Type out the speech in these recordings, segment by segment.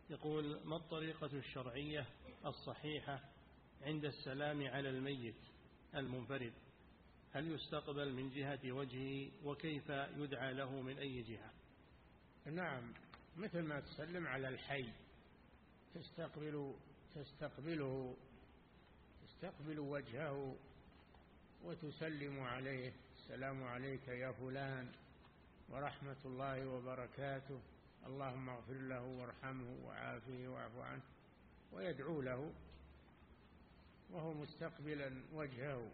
يقول: ما الطريقة الشرعية الصحيحة عند السلام على الميت المنفرد؟ هل يستقبل من جهة وجهه؟ وكيف يدعى له من أي جهة؟ نعم، مثل ما تسلم على الحي تستقبل وجهه وتسلم عليه: السلام عليك يا فلان ورحمة الله وبركاته، اللهم اغفر له وارحمه وعافه واعف عنه، ويدعو له وهو مستقبلا وجهه.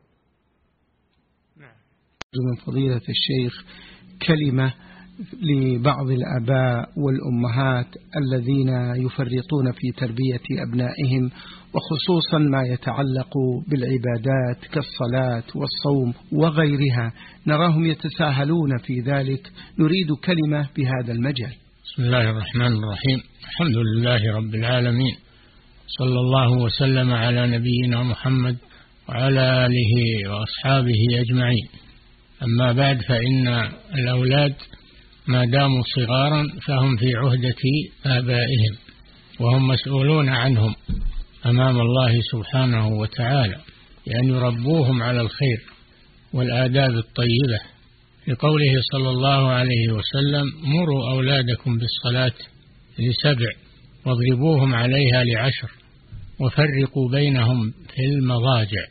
نعم. من فضيلة الشيخ كلمة لبعض الآباء والأمهات الذين يفرطون في تربية أبنائهم، وخصوصا ما يتعلق بالعبادات كالصلاة والصوم وغيرها، نراهم يتساهلون في ذلك، نريد كلمة بهذا المجال. بسم الله الرحمن الرحيم، الحمد لله رب العالمين، صلى الله وسلم على نبينا محمد وعلى آله وأصحابه أجمعين. أما بعد، فإن الأولاد ما داموا صغارا فهم في عهدة آبائهم، وهم مسؤولون عنهم أمام الله سبحانه وتعالى، لأن يربوهم على الخير والآداب الطيبة، لقوله صلى الله عليه وسلم: مروا أولادكم بالصلاة ل7 واضربوهم عليها ل10 وفرقوا بينهم في المضاجع.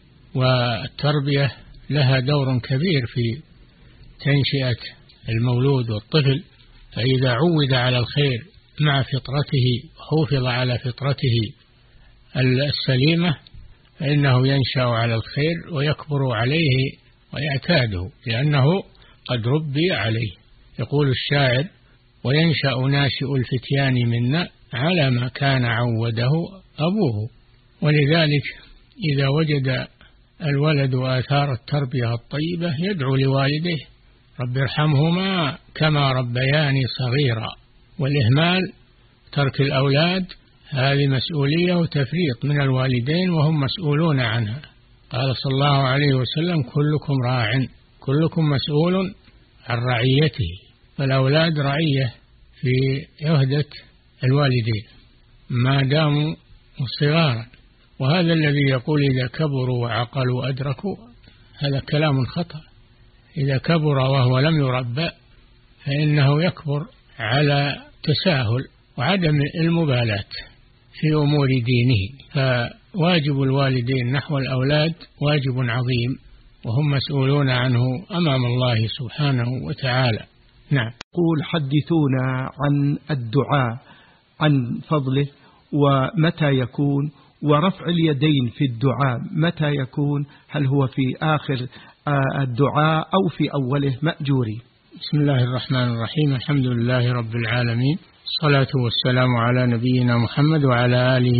والتربية لها دور كبير في تنشئة المولود والطفل، فإذا عود على الخير مع فطرته وحفظ على فطرته السليمة فإنه ينشأ على الخير ويكبر عليه ويعتاده، لأنه قد ربي عليه. يقول الشاعر: وينشأ ناشئ الفتيان منا على ما كان عوده أبوه. ولذلك إذا وجد الولد آثار التربية الطيبة يدعو لوالديه: رب ارحمهما كما ربياني صغيرا. والإهمال، ترك الأولاد، هذه مسؤولية وتفريط من الوالدين وهم مسؤولون عنها. قال صلى الله عليه وسلم: كلكم راع كلكم مسؤول عن رعيته. فالأولاد رعية في عهدة الوالدين ما داموا صغارا. وهذا الذي يقول إذا كبروا وعقلوا أدركوا، هذا كلام خطأ. إذا كبر وهو لم يربى فإنه يكبر على تساهل وعدم المبالاة في أمور دينه. فواجب الوالدين نحو الأولاد واجب عظيم، وهم مسؤولون عنه أمام الله سبحانه وتعالى. نعم. قول: حدثونا عن الدعاء، عن فضله، ومتى يكون، ورفع اليدين في الدعاء متى يكون؟ هل هو في آخر الدعاء أو في أوله؟ مأجوري. بسم الله الرحمن الرحيم، الحمد لله رب العالمين، الصلاة والسلام على نبينا محمد وعلى آله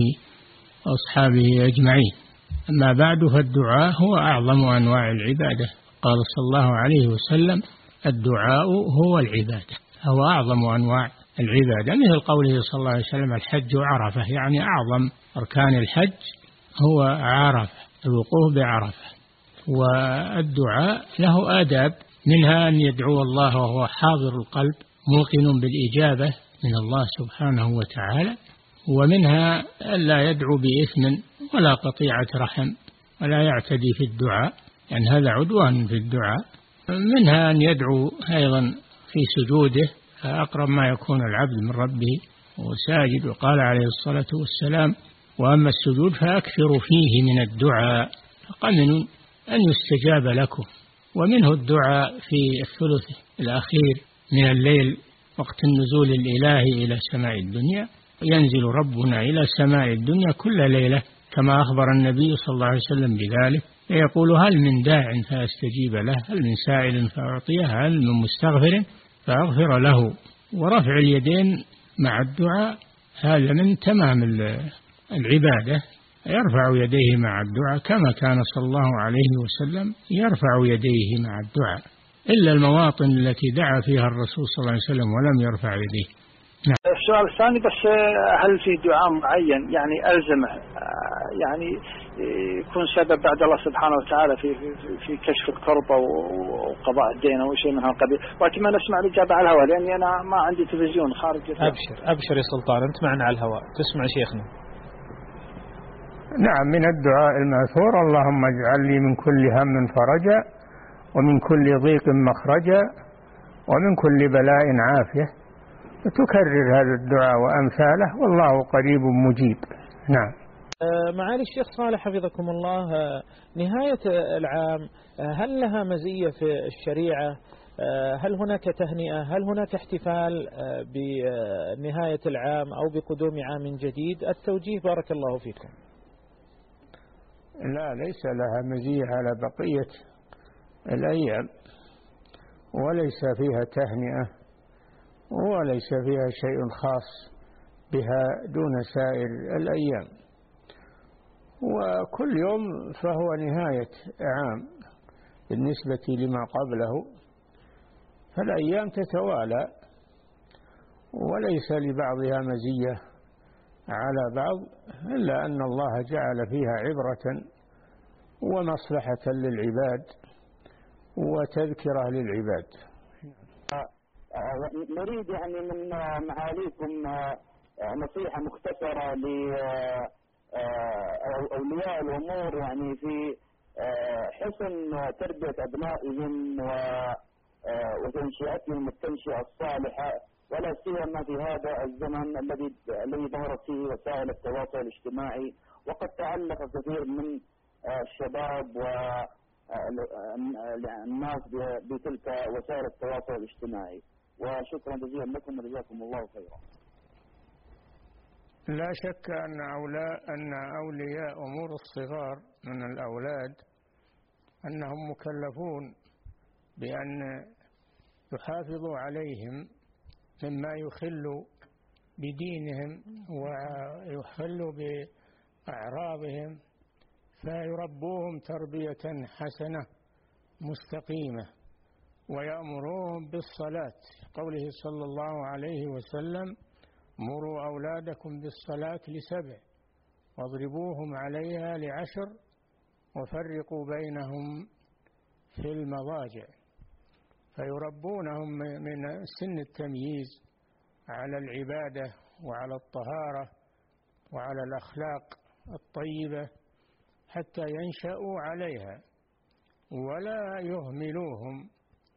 وأصحابه أجمعين. أما بعد، فالدعاء هو أعظم أنواع العبادة. قال صلى الله عليه وسلم: الدعاء هو العبادة، هو أعظم أنواع العبادة، مثل قوله صلى الله عليه وسلم: الحج عرفة، يعني أعظم أركان الحج هو عرفة، الوقوف بعرفة. والدعاء له آداب، منها أن يدعو الله وهو حاضر القلب موقن بالإجابة من الله سبحانه وتعالى، ومنها ألا يدعو بإثم ولا قطيعة رحم ولا يعتدي في الدعاء، يعني هذا عدوان في الدعاء. منها أن يدعو أيضا في سجوده، فأقرب ما يكون العبد من ربه وساجد، وقال عليه الصلاة والسلام: وأما السجود فأكثروا فيه من الدعاء فقمن أن يستجاب لكم. ومنه الدعاء في الثلث الأخير من الليل وقت النزول الإلهي إلى سماء الدنيا، ينزل ربنا إلى سماء الدنيا كل ليلة كما أخبر النبي صلى الله عليه وسلم بذلك، فيقول: هل من داع فأستجيب له، هل من سائل فأعطيه، هل من مستغفر فأغفر له. ورفع اليدين مع الدعاء هذا من تمام العبادة، يرفع يديه مع الدعاء كما كان صلى الله عليه وسلم يرفع يديه مع الدعاء، إلا المواطن التي دعا فيها الرسول صلى الله عليه وسلم ولم يرفع يديه. نعم. السؤال الثاني: بس هل في دعاء معين يعني ألزمه، يعني يكون سبب بعد الله سبحانه وتعالى في كشف الكرب وقضاء الدين أو شيء من هذا القبيل. ولكن ما نسمع الإجابة على الهواء لأني أنا ما عندي تلفزيون خارج. أبشر يا سلطان، أنت معنا على الهواء تسمع شيخنا. نعم، من الدعاء المأثور: اللهم اجعل لي من كل هم فرجا، ومن كل ضيق مخرجا، ومن كل بلاء عافية. تكرر هذا الدعاء وأمثاله والله قريب مجيب. نعم. معالي الشيخ صالح حفظكم الله، نهاية العام هل لها مزية في الشريعة؟ هل هناك تهنئة؟ هل هناك احتفال بنهاية العام أو بقدوم عام جديد؟ التوجيه بارك الله فيكم. لا، ليس لها مزية على بقية الأيام، وليس فيها تهنئة، وليس فيها شيء خاص بها دون سائر الأيام، وكل يوم فهو نهاية عام بالنسبة لما قبله، فالأيام تتوالى وليس لبعضها مزية على بعض، إلا أن الله جعل فيها عبرة ومصلحة للعباد وتذكرة للعباد. نريد يعني من معاليكم نصيحة مختصرة لأولياء الأمور يعني في حسن تربية أبنائهم وتنشئتهم التنشئة الصالحة، ولا سيما في هذا الزمن الذي ظهرت فيه وسائل التواصل الاجتماعي، وقد تعلق كثير من الشباب والناس بتلك وسائل التواصل الاجتماعي. وشكرا جزيلا لكم وجزاكم الله خيرا. لا شك أن أولياء أمور الصغار من الأولاد أنهم مكلفون بأن يحافظوا عليهم مما يخل بدينهم ويخل بأعراضهم، فيربوهم تربية حسنة مستقيمة، ويأمروهم بالصلاة. قوله صلى الله عليه وسلم: مروا أولادكم بالصلاة ل7 واضربوهم عليها ل10 وفرقوا بينهم في المضاجع. فيربونهم من سن التمييز على العبادة وعلى الطهارة وعلى الأخلاق الطيبة حتى ينشأوا عليها، ولا يهملوهم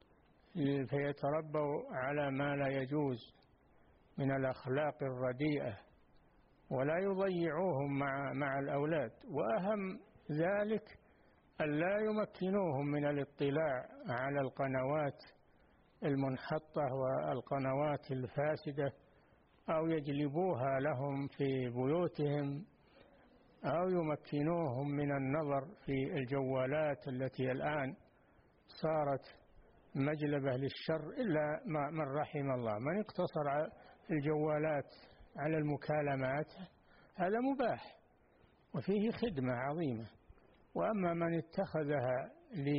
فيتربوا على ما لا يجوز من الأخلاق الرديئة، ولا يضيعوهم مع الأولاد. وأهم ذلك ألا يمكنوهم من الاطلاع على القنوات المنحطة والقنوات الفاسدة، أو يجلبوها لهم في بيوتهم، أو يمكنوهم من النظر في الجوالات التي الآن صارت مجلبة للشر، إلا من رحم الله. من اقتصر الجوالات على المكالمات هذا مباح وفيه خدمة عظيمة، وأما من اتخذها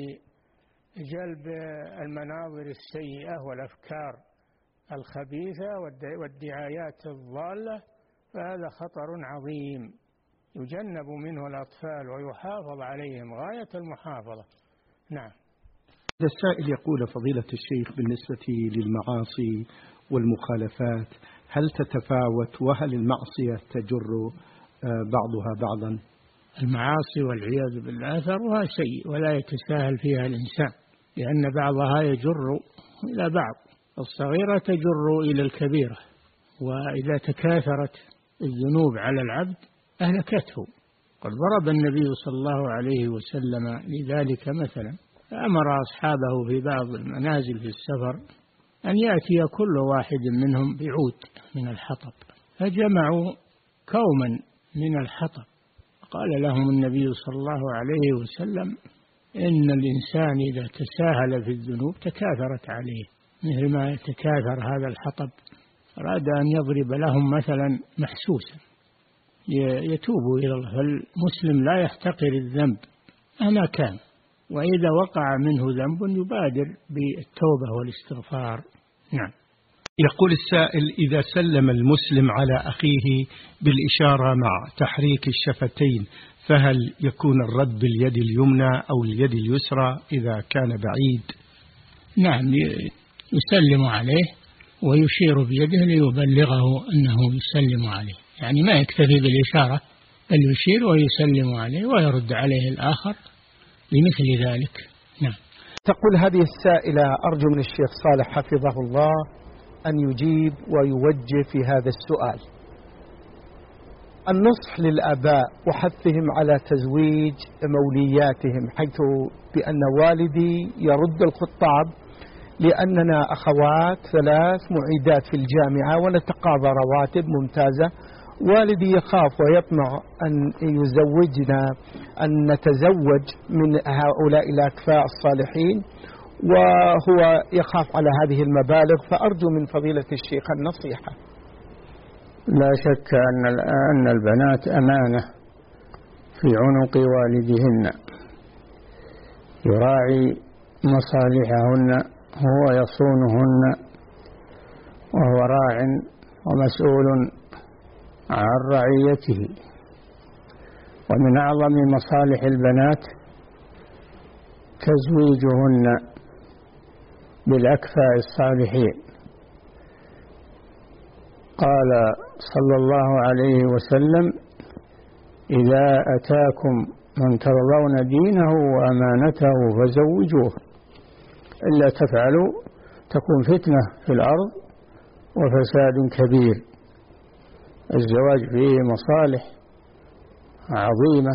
لجلب المناظر السيئة والأفكار الخبيثة والدعايات الضالة فهذا خطر عظيم يجنب منه الأطفال ويحافظ عليهم غاية المحافظة. نعم. السائل يقول: فضيلة الشيخ، بالنسبة للمعاصي والمخالفات هل تتفاوت، وهل المعصية تجر بعضها بعضا؟ المعاصي والعياذ بالله أثرها شيء ولا يتساهل فيها الإنسان، لأن بعضها يجر إلى بعض، الصغيرة تجر إلى الكبيرة، وإذا تكاثرت الذنوب على العبد أهلكته. قد ضرب النبي صلى الله عليه وسلم لذلك مثلا، فأمر أصحابه في بعض المنازل في السفر أن يأتي كل واحد منهم بعود من الحطب، فجمعوا كوما من الحطب. قال لهم النبي صلى الله عليه وسلم: إن الإنسان إذا تساهل في الذنوب تكاثرت عليه مثل ما يتكاثر هذا الحطب. أراد أن يضرب لهم مثلا محسوسا يتوبوا إلى الله. فالمسلم لا يحتقر الذنب مهما كان، وإذا وقع منه ذنب يبادر بالتوبة والاستغفار. نعم. يقول السائل: إذا سلم المسلم على أخيه بالإشارة مع تحريك الشفتين، فهل يكون الرد باليد اليمنى أو اليد اليسرى إذا كان بعيد؟ نعم، يسلم عليه ويشير بيده ليبلغه أنه يسلم عليه، يعني ما يكتفي بالإشارة بل يشير ويسلم عليه ويرد عليه الآخر بمثل ذلك. نعم. تقول هذه السائلة: أرجو من الشيخ صالح حفظه الله أن يجيب ويوجه في هذا السؤال. النصح للآباء وحثهم على تزويج مولياتهم، حيث بأن والدي يرد الخطاب لأننا أخوات 3 معيدات في الجامعة ونتقاضى رواتب ممتازة. والدي يخاف ويطمع أن يزوجنا، أن نتزوج من هؤلاء الأكفاء الصالحين، وهو يخاف على هذه المبالغ، فأرجو من فضيلة الشيخ النصيحة. لا شك أن البنات أمانة في عنق والدهن، يراعي مصالحهن، هو يصونهن، وهو راع ومسؤول عن رعيته. ومن أعظم مصالح البنات تزويجهن بالأكفاء الصالحين. قال صلى الله عليه وسلم: إذا أتاكم من ترضون دينه وأمانته فزوجوه، إلا تفعلوا تكون فتنة في الأرض وفساد كبير. الزواج فيه مصالح عظيمة،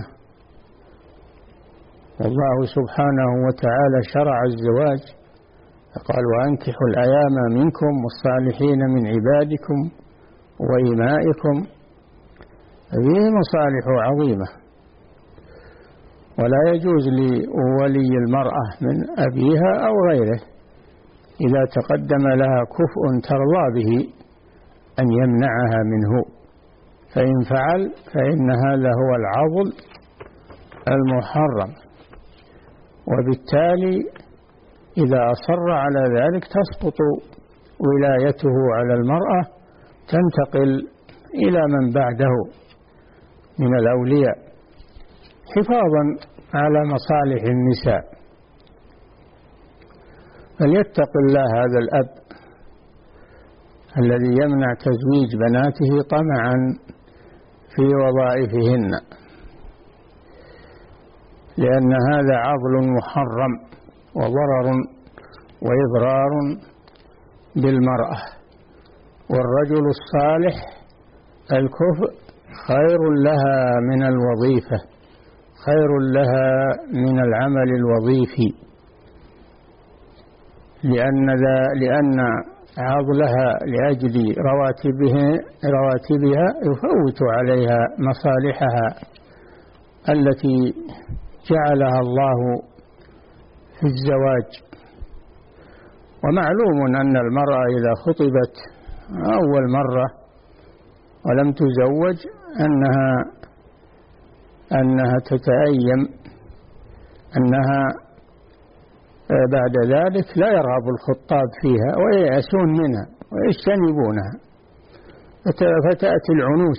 والله سبحانه وتعالى شرع الزواج، فقال: وأنكحوا الأيام منكم والصالحين من عبادكم وإمائكم. فيه مصالح عظيمة، ولا يجوز لولي المرأة من أبيها أو غيره إذا تقدم لها كفء ترضى به أن يمنعها منه، فإن فعل فإن هذا هو العضل المحرم، وبالتالي إذا أصر على ذلك تسقط ولايته على المرأة، تنتقل إلى من بعده من الأولياء حفاظا على مصالح النساء. فليتق الله هذا الأب الذي يمنع تزويج بناته طمعا في وظائفهن، لأن هذا عضل محرم وضرر وإضرار بالمرأة. والرجل الصالح الكفء خير لها من الوظيفة، خير لها من العمل الوظيفي، لأن عضلها لأجل رواتبها يفوت عليها مصالحها التي جعلها الله في الزواج. ومعلوم أن المرأة إذا خطبت أول مرة ولم تزوج أنها تتأيم أنها بعد ذلك لا يرغب الخطاب فيها وييأسون منها ويجتنبونها، فتأتي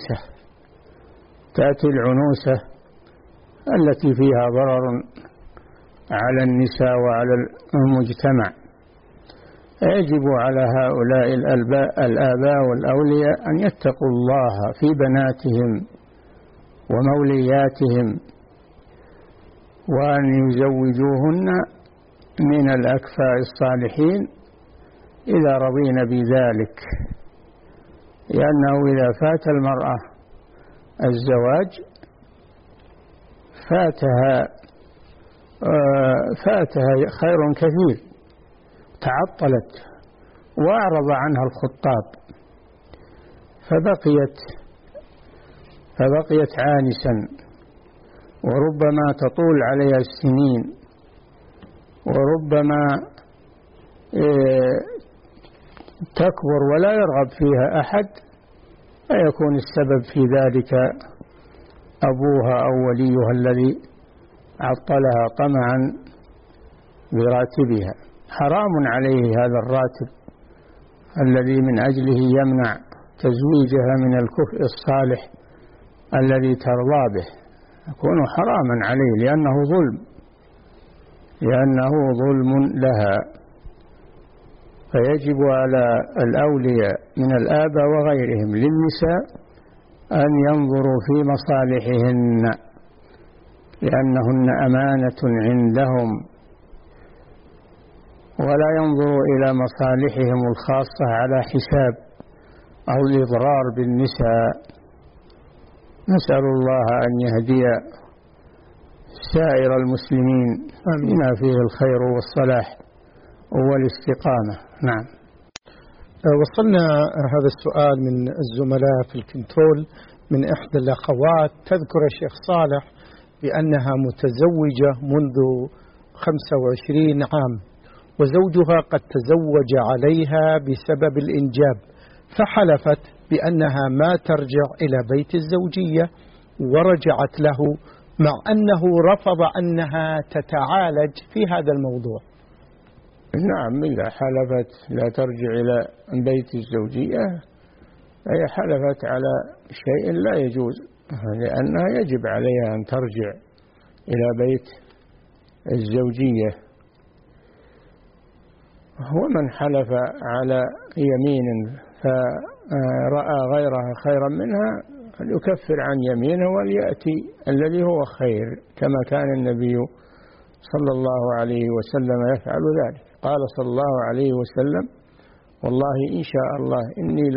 العنوسة التي فيها ضرر على النساء وعلى المجتمع. يجب على هؤلاء الآباء والأولياء أن يتقوا الله في بناتهم ومولياتهم، وأن يزوجوهن من الأكفاء الصالحين إذا رضين بذلك، لأنه إذا فات المرأة الزواج فاتها خير كثير، تعطلت وأعرض عنها الخطاب فبقيت عانسا، وربما تطول عليها السنين، وربما تكبر ولا يرغب فيها أحد، فيكون السبب في ذلك أبوها أو وليها الذي عطلها طمعا براتبها. حرام عليه هذا الراتب الذي من أجله يمنع تزويجها من الكفء الصالح الذي ترضى به يكون حراما عليه لأنه ظلم لها. فيجب على الأولياء من الآباء وغيرهم للنساء أن ينظروا في مصالحهن لأنهن أمانة عندهم، ولا ينظروا إلى مصالحهم الخاصة على حساب أو الإضرار بالنساء. نسأل الله أن يهدي سائر المسلمين بما فيه الخير والصلاح والاستقامة. نعم. وصلنا هذا السؤال من الزملاء في الكنترول من إحدى الأخوات، تذكر الشيخ صالح بأنها متزوجة منذ 25 عام وزوجها قد تزوج عليها بسبب الإنجاب، فحلفت بأنها ما ترجع إلى بيت الزوجية ورجعت له مع أنه رفض أنها تتعالج في هذا الموضوع. نعم، إذا حلفت لا ترجع إلى بيت الزوجية هي حلفت على شيء لا يجوز، لأنها يجب عليها أن ترجع إلى بيت الزوجية. ومن حلف على يمين فرأى غيرها خيرا منها فليكفر عن يمينه وليأتي الذي هو خير، كما كان النبي صلى الله عليه وسلم يفعل ذلك. قال صلى الله عليه وسلم: والله إن شاء الله إني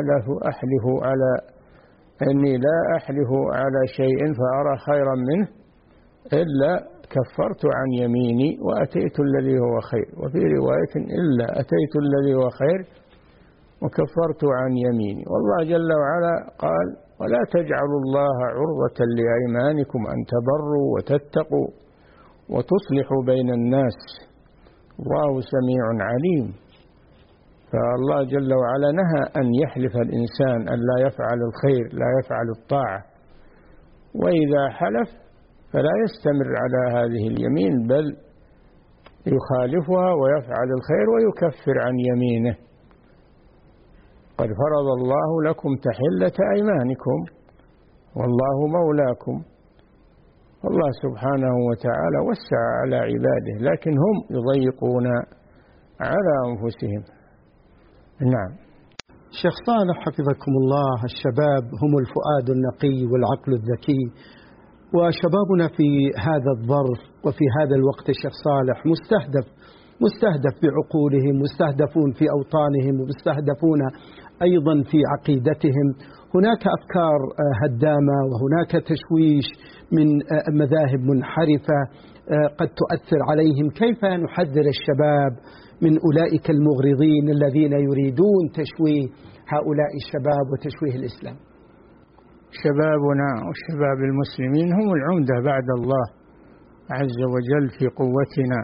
لا أحلف على شيء فأرى خيرا منه إلا كفرت عن يميني وأتيت الذي هو خير، وفي رواية إلا أتيت الذي هو خير وكفرت عن يميني. والله جل وعلا قال: ولا تجعلوا الله عرضة لأيمانكم أن تبروا وتتقوا وتصلحوا بين الناس الله سميع عليم. فالله جل وعلا نهى أن يحلف الإنسان أن لا يفعل الخير، لا يفعل الطاعة، وإذا حلف فلا يستمر على هذه اليمين بل يخالفها ويفعل الخير ويكفر عن يمينه. قد فرض الله لكم تحلة أيمانكم والله مولاكم. الله سبحانه وتعالى وسع على عباده لكن هم يضيقون على أنفسهم. نعم. شيخ صالح حفظكم الله، الشباب هم الفؤاد النقي والعقل الذكي، وشبابنا في هذا الظرف وفي هذا الوقت الشيخ صالح مستهدف بعقولهم، مستهدفون في أوطانهم، ومستهدفون أيضا في عقيدتهم. هناك أفكار هدامة وهناك تشويش من مذاهب منحرفة قد تؤثر عليهم. كيف نحذر الشباب من أولئك المغرضين الذين يريدون تشويه هؤلاء الشباب وتشويه الإسلام؟ شبابنا وشباب المسلمين هم العمدة بعد الله عز وجل في قوتنا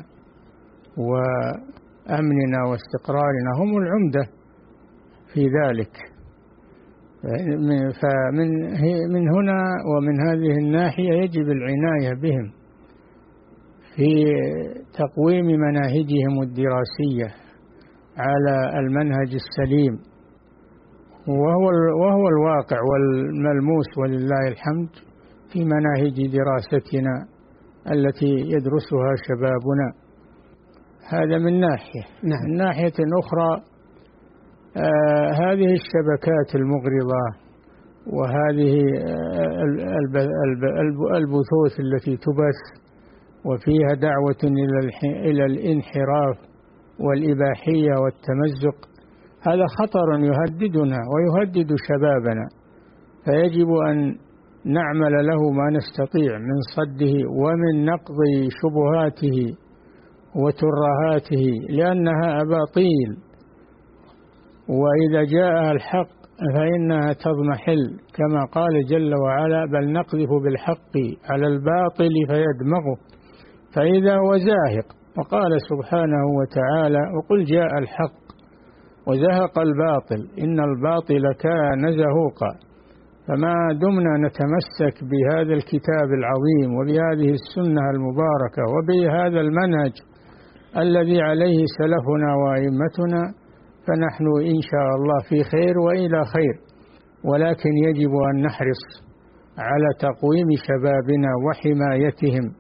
وأمننا واستقرارنا، هم العمدة في ذلك. فمن هنا ومن هذه الناحية يجب العناية بهم في تقويم مناهجهم الدراسية على المنهج السليم، وهو الواقع والملموس ولله الحمد في مناهج دراستنا التي يدرسها شبابنا. هذا من ناحية. من ناحية أخرى هذه الشبكات المغرضة وهذه البثوث التي تبث وفيها دعوة إلى الانحراف والإباحية والتمزق، هذا خطر يهددنا ويهدد شبابنا، فيجب أن نعمل له ما نستطيع من صده ومن نقض شبهاته وترهاته، لأنها أباطيل، وإذا جاء الحق فإنها تضمحل، كما قال جل وعلا: بل نقذف بالحق على الباطل فيدمغه فإذا هو زاهق. وقال سبحانه وتعالى: وقل جاء الحق وزهق الباطل إن الباطل كان زهوقا. فما دمنا نتمسك بهذا الكتاب العظيم وبهذه السنة المباركة وبهذا المنهج الذي عليه سلفنا وأئمتنا، فنحن إن شاء الله في خير وإلى خير، ولكن يجب أن نحرص على تقويم شبابنا وحمايتهم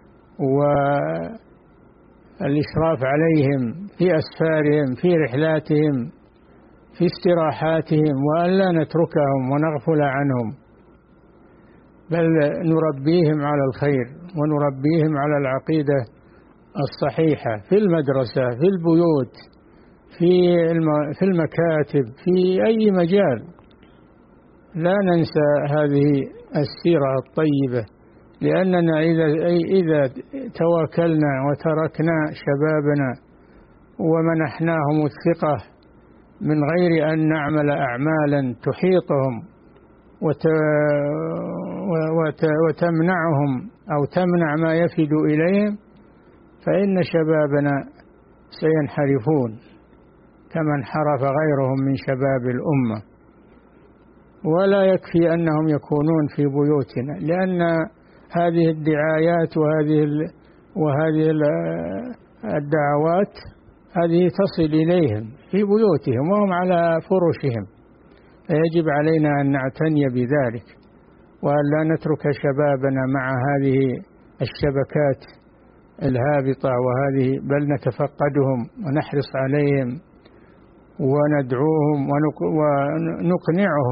والإشراف عليهم في أسفارهم، في رحلاتهم، في استراحاتهم، وأن لا نتركهم ونغفل عنهم، بل نربيهم على الخير ونربيهم على العقيدة الصحيحة في المدرسة، في البيوت، في المكاتب، في أي مجال. لا ننسى هذه السيرة الطيبة، لأننا إذا تواكلنا وتركنا شبابنا ومنحناهم الثقة من غير أن نعمل أعمالا تحيطهم وتمنعهم أو تمنع ما يفد إليهم، فإن شبابنا سينحرفون كما انحرف غيرهم من شباب الأمة. ولا يكفي أنهم يكونون في بيوتنا، لأن هذه الدعايات وهذه الدعوات هذه تصل إليهم في بيوتهم وهم على فرشهم، فيجب علينا أن نعتني بذلك وأن لا نترك شبابنا مع هذه الشبكات الهابطة بل نتفقدهم ونحرص عليهم وندعوهم ونقنعهم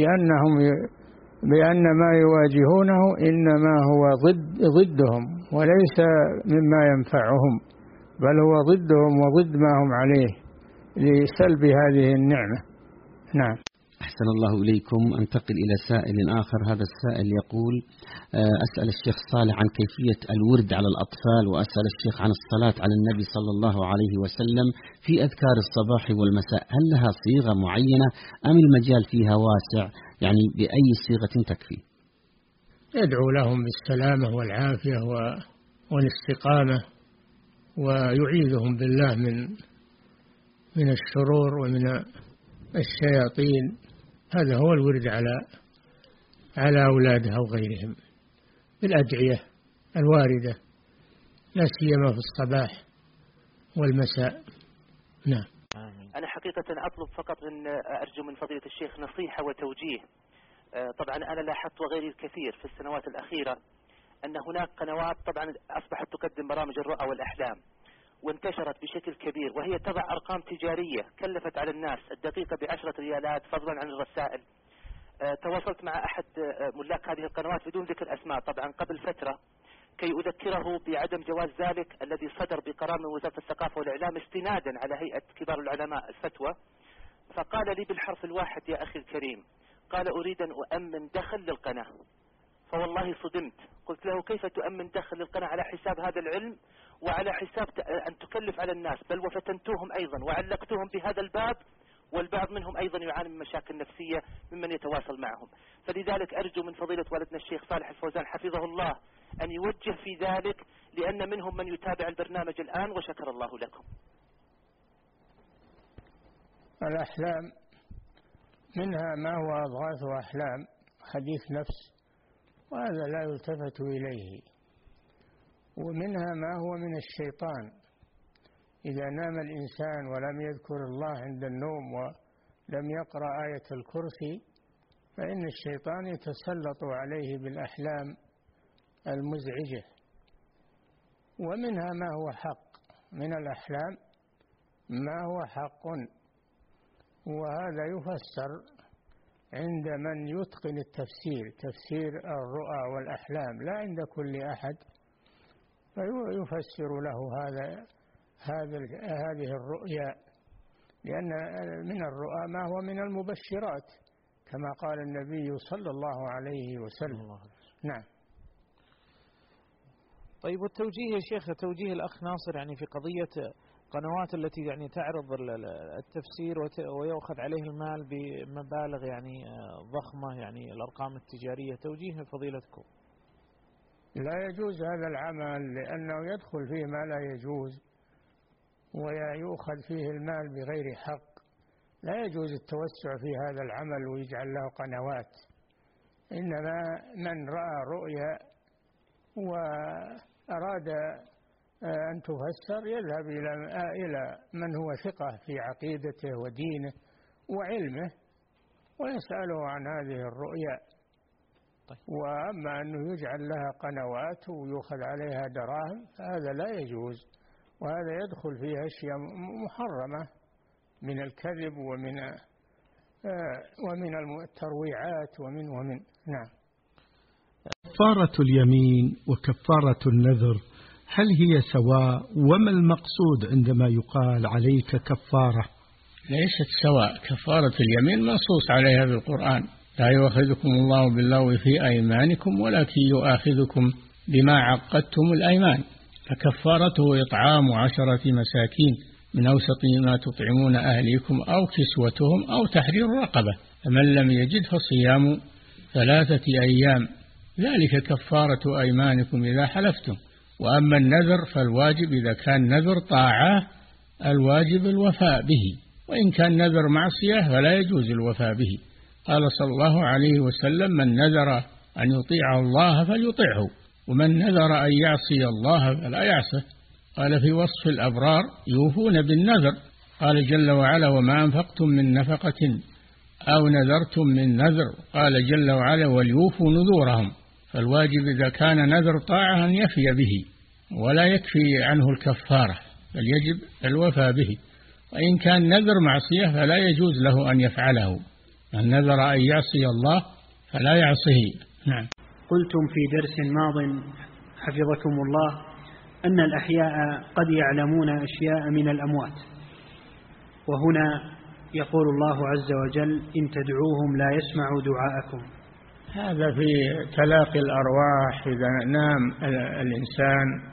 بأن ما يواجهونه إنما هو ضدهم وليس مما ينفعهم، بل هو ضدهم وضد ما هم عليه لسلب هذه النعمة. نعم. أحسن الله إليكم. أنتقل إلى سائل آخر. هذا السائل يقول: أسأل الشيخ صالح عن كيفية الورد على الأطفال، وأسأل الشيخ عن الصلاة على النبي صلى الله عليه وسلم في أذكار الصباح والمساء، هل لها صيغة معينة أم المجال فيها واسع؟ يعني بأي صيغة تكفي؟ يدعو لهم بالسلامة والعافية والاستقامة، ويعيذهم بالله من الشرور ومن الشياطين. هذا هو الورد على أولادها وغيرهم بالأدعية الواردة، لا سيما في الصباح والمساء. نعم. أنا حقيقة أطلب فقط أرجو من فضيلة الشيخ نصيحة وتوجيه. طبعا أنا لاحظت وغيري الكثير في السنوات الأخيرة أن هناك قنوات طبعا أصبحت تقدم برامج الرؤى والأحلام، وانتشرت بشكل كبير، وهي تضع أرقام تجارية كلفت على الناس الدقيقة ب10 ريالات فضلا عن الرسائل. تواصلت مع أحد ملاك هذه القنوات بدون ذكر أسماء طبعا قبل فترة كي أذكره بعدم جواز ذلك الذي صدر بقرار من وزارة الثقافة والإعلام استنادا على هيئة كبار العلماء الفتوى. فقال لي بالحرف الواحد: يا أخي الكريم، قال: أريد أن أؤمن دخل للقناة. فوالله صدمت، قلت له: كيف تؤمن دخل للقناة على حساب هذا العلم وعلى حساب أن تكلف على الناس؟ بل وفتنتوهم أيضا وعلقتهم بهذا الباب، والبعض منهم أيضا يعاني من مشاكل نفسية ممن يتواصل معهم. فلذلك أرجو من فضيلة والدنا الشيخ صالح الفوزان حفظه الله أن يوجه في ذلك، لأن منهم من يتابع البرنامج الآن، وشكر الله لكم. الأحلام منها ما هو أضغاث وأحلام حديث نفس، وهذا لا يلتفت إليه، ومنها ما هو من الشيطان. إذا نام الإنسان ولم يذكر الله عند النوم ولم يقرأ آية الكرسي فإن الشيطان يتسلط عليه بالأحلام المزعجة. ومنها ما هو حق، من الأحلام ما هو حق، وهذا يفسر عند من يتقن التفسير، تفسير الرؤى والأحلام، لا عند كل أحد، فيفسر له هذه الرؤيا، لأن من الرؤى ما هو من المبشرات كما قال النبي صلى الله عليه وسلم. نعم. طيب، والتوجيه يا شيخ، توجيه الأخ ناصر يعني في قضية قنوات التي يعني تعرض التفسير ويأخذ عليه المال بمبالغ يعني ضخمة، يعني الأرقام التجارية، توجيه فضيلتكم. لا يجوز هذا العمل، لأنه يدخل فيه ما لا يجوز ويؤخذ فيه المال بغير حق. لا يجوز التوسع في هذا العمل ويجعل له قنوات، إنما من رأى رؤيا وأراد أن تفسر يذهب إلى من هو ثقة في عقيدته ودينه وعلمه ويسأله عن هذه الرؤيا. وأما أنه يجعل لها قنوات ويؤخذ عليها دراهم فهذا لا يجوز، وهذا يدخل فيه أشياء محرمة من الكذب ومن الترويعات ومن نعم. كفارة اليمين وكفارة النذر هل هي سواء؟ وما المقصود عندما يقال عليك كفارة؟ ليست سواء. كفارة اليمين منصوص عليها بالقرآن: لا يؤاخذكم الله باللغو في أيمانكم ولكن يؤاخذكم بما عقدتم الأيمان، فكفارته إطعام 10 مساكين من أوسط ما تطعمون أهليكم أو كسوتهم أو تحرير رقبة، فمن لم يجد فصيام 3 أيام، ذلك كفارة أيمانكم إذا حلفتم. وأما النذر فالواجب إذا كان نذر طاعة الواجب الوفاء به، وإن كان نذر معصية فلا يجوز الوفاء به. قال صلى الله عليه وسلم: من نذر أن يطيع الله فليطيعه، ومن نذر أن يعصي الله فلا يعصه. قال في وصف الأبرار: يوفون بالنذر. قال جل وعلا: وما أنفقتم من نفقة أو نذرتم من نذر. قال جل وعلا: وليوفوا نذورهم. فالواجب إذا كان نذر طاعة أن يفي به ولا يكفي عنه الكفارة، بل يجب الوفاء به. وإن كان نذر معصية فلا يجوز له أن يفعله. من نذر أن يعصي الله فلا يعصيه. نعم. قلتم في درس ماض حفظكم الله أن الأحياء قد يعلمون أشياء من الأموات، وهنا يقول الله عز وجل: إن تدعوهم لا يسمعوا دعاءكم. هذا في تلاقي الأرواح. إذا نام الإنسان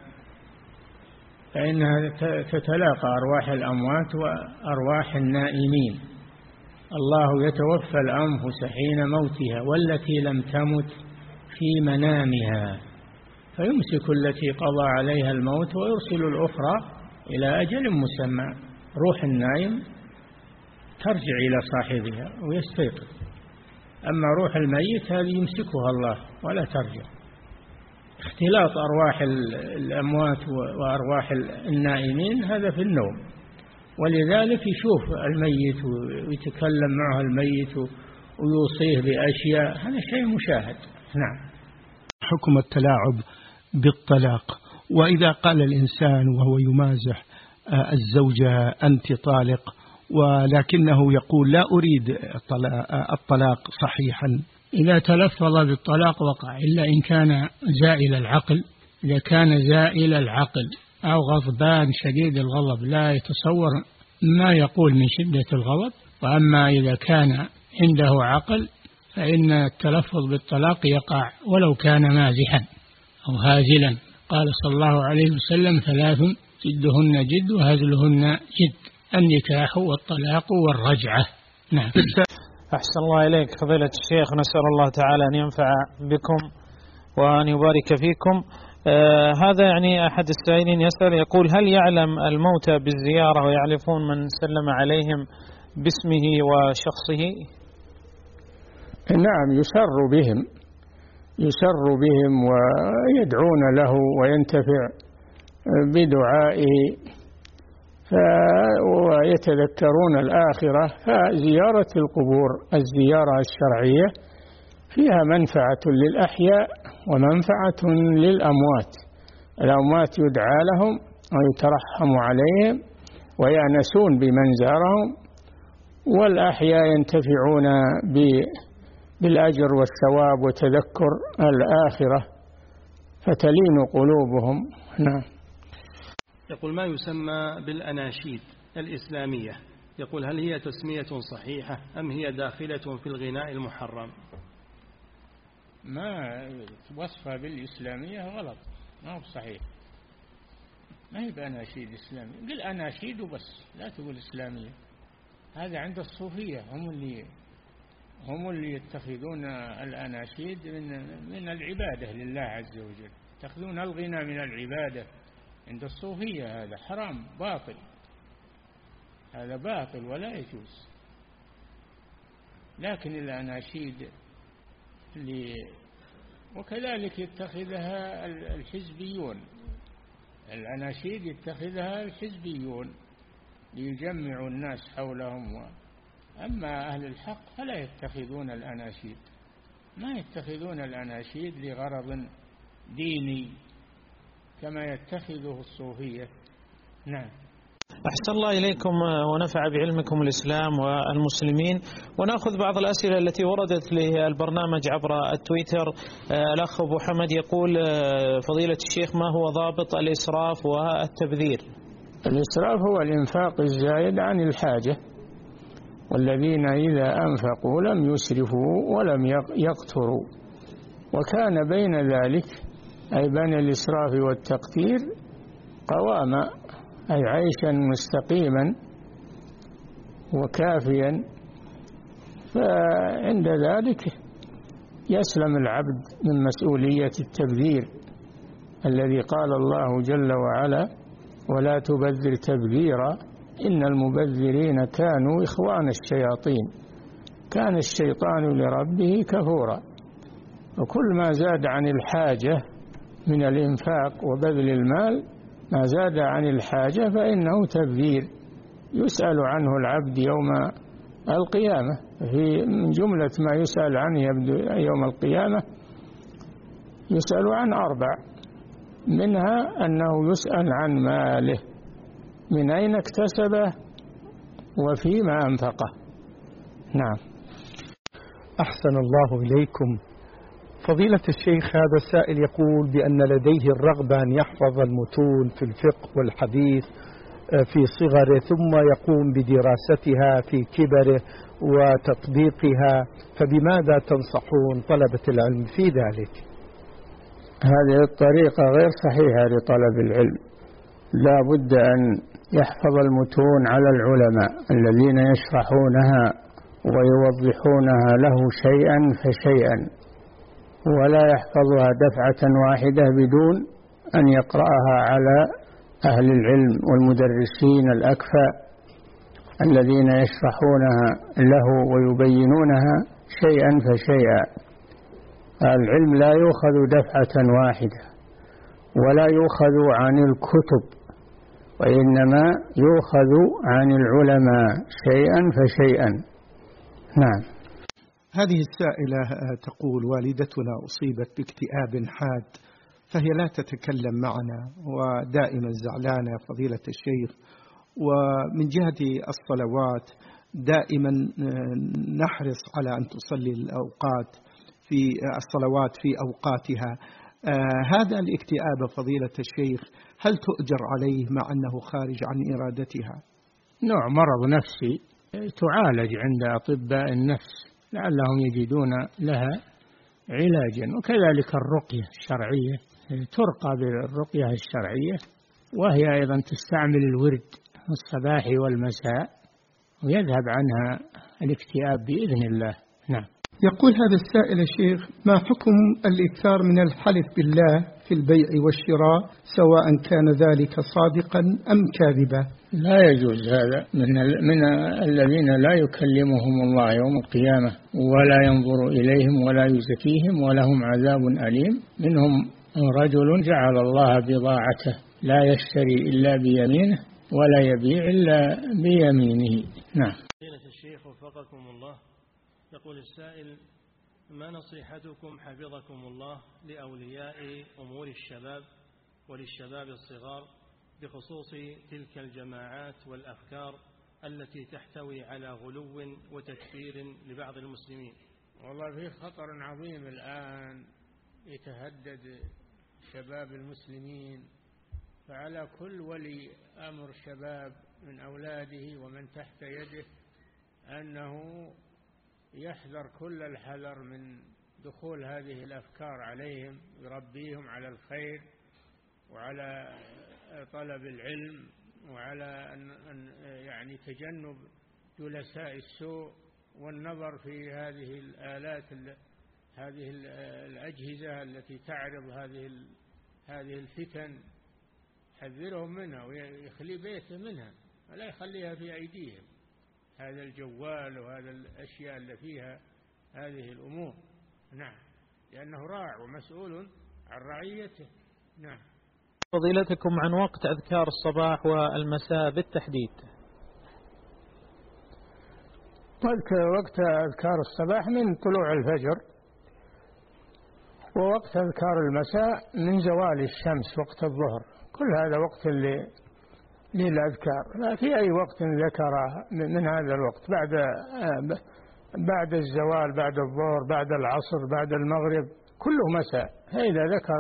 فإنها تتلاقى أرواح الأموات وأرواح النائمين. الله يتوفى الأنفس حين موتها والتي لم تمت في منامها، فيمسك التي قضى عليها الموت ويرسل الأخرى إلى أجل مسمى. روح النائم ترجع إلى صاحبها ويستيقظ، أما روح الميت هذه يمسكها الله ولا ترجع. اختلاط أرواح الأموات وأرواح النائمين هذا في النوم، ولذلك يشوف الميت ويتكلم معه الميت ويوصيه بأشياء، هذا شيء مشاهد. نعم. حكم التلاعب بالطلاق، وإذا قال الإنسان وهو يمازح الزوجة أنت طالق، ولكنه يقول لا أريد الطلاق صحيحا، إذا تلفظ بالطلاق وقع، إلا إن كان زائل العقل. إذا كان زائل العقل أو غضبان شديد الغضب لا يتصور ما يقول من شدة الغضب. وأما إذا كان عنده عقل فإن التلفظ بالطلاق يقع ولو كان مازحا أو هازلا. قال صلى الله عليه وسلم: 3 جدهن جد وهزلهن جد: النكاح والطلاق والرجعة. نعم. أحسن الله إليك فضيلة الشيخ، نسأل الله تعالى أن ينفع بكم وأن يبارك فيكم. هذا يعني أحد السائلين يسأل يقول: هل يعلم الموتى بالزيارة ويعرفون من سلم عليهم باسمه وشخصه؟ نعم، يسر بهم ويدعون له وينتفع بدعائه ويتذكرون الآخرة. فزيارة القبور الزيارة الشرعية فيها منفعة للأحياء ومنفعة للأموات. الأموات يدعى لهم ويترحم عليهم ويأنسون بمن زارهم، والأحياء ينتفعون بالأجر والثواب وتذكر الآخرة فتلين قلوبهم. نعم. يقول: ما يسمى بالأناشيد الإسلامية، يقول هل هي تسمية صحيحة أم هي داخلة في الغناء المحرم؟ ما وصفها بالإسلامية غلط، ما هو صحيح. ما هي بأناشيد إسلامية، قل أناشيد وبس، لا تقول إسلامية. هذا عند الصوفية، هم اللي يتخذون الأناشيد من العبادة لله عز وجل، يتخذون الغنى من العبادة. عند الصوفية هذا حرام باطل، هذا باطل ولا يجوز. لكن الأناشيد وكذلك يتخذها الحزبيون الأناشيد يتخذها الحزبيون ليجمعوا الناس حولهم، أما أهل الحق فلا يتخذون الأناشيد، ما يتخذون الأناشيد لغرض ديني كما يتخذه الصوفية. نعم. أحسن الله إليكم ونفع بعلمكم الإسلام والمسلمين. ونأخذ بعض الأسئلة التي وردت للبرنامج عبر التويتر. الأخ أبو حمد يقول: فضيلة الشيخ، ما هو ضابط الإسراف والتبذير؟ الإسراف هو الإنفاق الزائد عن الحاجة، والذين إذا أنفقوا لم يسرفوا ولم يقتروا، وكان بين ذلك أي بين الإسراف والتقتير قواما، أي عيشا مستقيما وكافيا، فعند ذلك يسلم العبد من مسؤولية التبذير الذي قال الله جل وعلا: ولا تبذر تبذيرا إن المبذرين كانوا إخوان الشياطين كان الشيطان لربه كفورا. وكل ما زاد عن الحاجة من الإنفاق وبذل المال، ما زاد عن الحاجة فإنه تبذير يسأل عنه العبد يوم القيامة. من جملة ما يسأل عنه يوم القيامة يسأل عن 4، منها أنه يسأل عن ماله، من أين اكتسبه وفيما أنفقه. نعم. أحسن الله إليكم. فضيلة الشيخ، هذا السائل يقول بأن لديه الرغبة أن يحفظ المتون في الفقه والحديث في صغره، ثم يقوم بدراستها في كبره وتطبيقها، فبماذا تنصحون طلبة العلم في ذلك؟ هذه الطريقة غير صحيحة لطلب العلم، لا بد أن يحفظ المتون على العلماء الذين يشرحونها ويوضحونها له شيئا فشيئا، ولا يحفظها دفعة واحدة بدون أن يقرأها على أهل العلم والمدرسين الأكفاء الذين يشرحونها له ويبينونها شيئا فشيئا. العلم لا يؤخذ دفعة واحدة ولا يؤخذ عن الكتب، وإنما يؤخذ عن العلماء شيئا فشيئا. نعم. هذه السائلة تقول: والدتنا أصيبت باكتئاب حاد، فهي لا تتكلم معنا ودائما زعلانة فضيلة الشيخ، ومن جهة الصلوات دائما نحرص على أن تصلي الأوقات في الصلوات في أوقاتها. هذا الاكتئاب فضيلة الشيخ هل تؤجر عليه مع أنه خارج عن إرادتها؟ نوع مرض نفسي تعالج عند أطباء النفس لعلهم يجدون لها علاجا. وكذلك الرقية الشرعية ترقى بالرقية الشرعية، وهي أيضا تستعمل الورد الصباحي والمساء ويذهب عنها الاكتئاب بإذن الله. نعم. يقول هذا السائل: الشيخ، ما حكم الإكثار من الحلف بالله في البيع والشراء سواء كان ذلك صادقا أم كاذبا؟ لا يجوز هذا، من الذين لا يكلمهم الله يوم القيامة ولا ينظر إليهم ولا يزكيهم ولهم عذاب أليم. منهم رجل جعل الله بضاعته لا يشتري إلا بيمينه ولا يبيع إلا بيمينه. نعم. فضيلة الشيخ وفقكم الله، يقول السائل: ما نصيحتكم حفظكم الله لأولياء أمور الشباب وللشباب الصغار بخصوص تلك الجماعات والأفكار التي تحتوي على غلو وتكفير لبعض المسلمين؟ والله فيه خطر عظيم الآن يتهدد شباب المسلمين، فعلى كل ولي أمر شباب من أولاده ومن تحت يده أنه يحذر كل الحذر من دخول هذه الأفكار عليهم، يربيهم على الخير وعلى طلب العلم وعلى أن يعني تجنب جلساء السوء والنظر في هذه الآلات، هذه الأجهزة التي تعرض هذه الفتن. حذرهم منها ويخلي بيته منها ولا يخليها في أيديهم، هذا الجوال وهذا الأشياء اللي فيها هذه الأمور. نعم، لأنه راع ومسؤول عن رعيته. نعم. فضيلتكم عن وقت أذكار الصباح والمساء بالتحديد. وقت أذكار الصباح من طلوع الفجر، ووقت أذكار المساء من زوال الشمس وقت الظهر. كل هذا وقت للأذكار، لا في أي وقت ذكر من هذا الوقت بعد الزوال، بعد الظهر، بعد العصر، بعد المغرب، كله مساء. إذا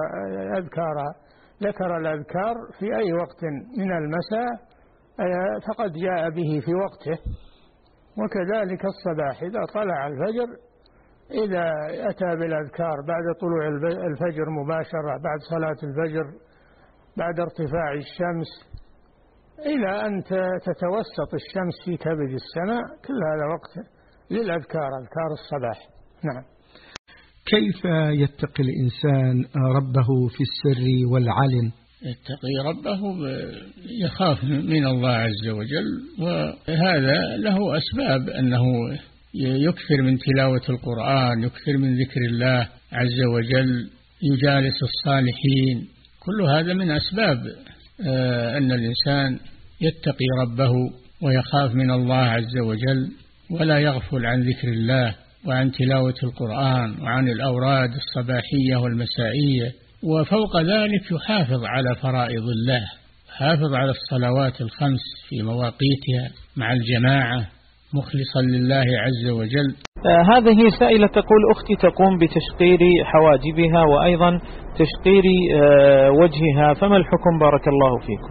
ذكر الأذكار في أي وقت من المساء فقد جاء به في وقته. وكذلك الصباح إذا طلع الفجر، إذا أتى بالأذكار بعد طلوع الفجر مباشرة، بعد صلاة الفجر، بعد ارتفاع الشمس إلى أن تتوسط الشمس في كبد السماء، كل هذا وقت للأذكار، أذكار الصباح. نعم. كيف يتقي الإنسان ربه في السر والعلن؟ يتقي ربه يخاف من الله عز وجل، وهذا له أسباب، أنه يكثر من تلاوة القرآن، يكثر من ذكر الله عز وجل، يجالس الصالحين. كل هذا من أسباب أن الإنسان يتقي ربه ويخاف من الله عز وجل، ولا يغفل عن ذكر الله وعن تلاوة القرآن وعن الأوراد الصباحية والمسائية. وفوق ذلك يحافظ على فرائض الله، يحافظ على الصلوات الخمس في مواقيتها مع الجماعة مخلصا لله عز وجل. هذه سائلة تقول: أختي تقوم بتشقير حواجبها وأيضا تشقير وجهها، فما الحكم بارك الله فيكم؟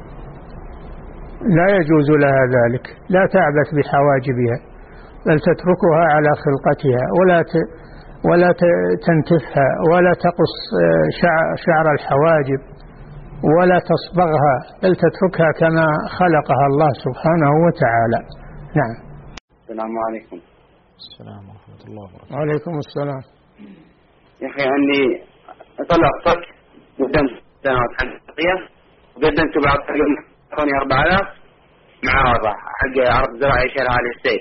لا يجوز لها ذلك، لا تعبث بحواجبها، بل تتركها على خلقتها، ولا تنتفها، ولا تقص شعر الحواجب، ولا تصبغها، بل تتركها كما خلقها الله سبحانه وتعالى. نعم. السلام عليكم. السلام ورحمة الله وبركاته. وعليكم السلام. يا أخي أني طلقتك قدمت سنوات حقيقية، وقدمت بعض حقوني 4000 مع وضع حق عرض زراعي شارع علي السيد.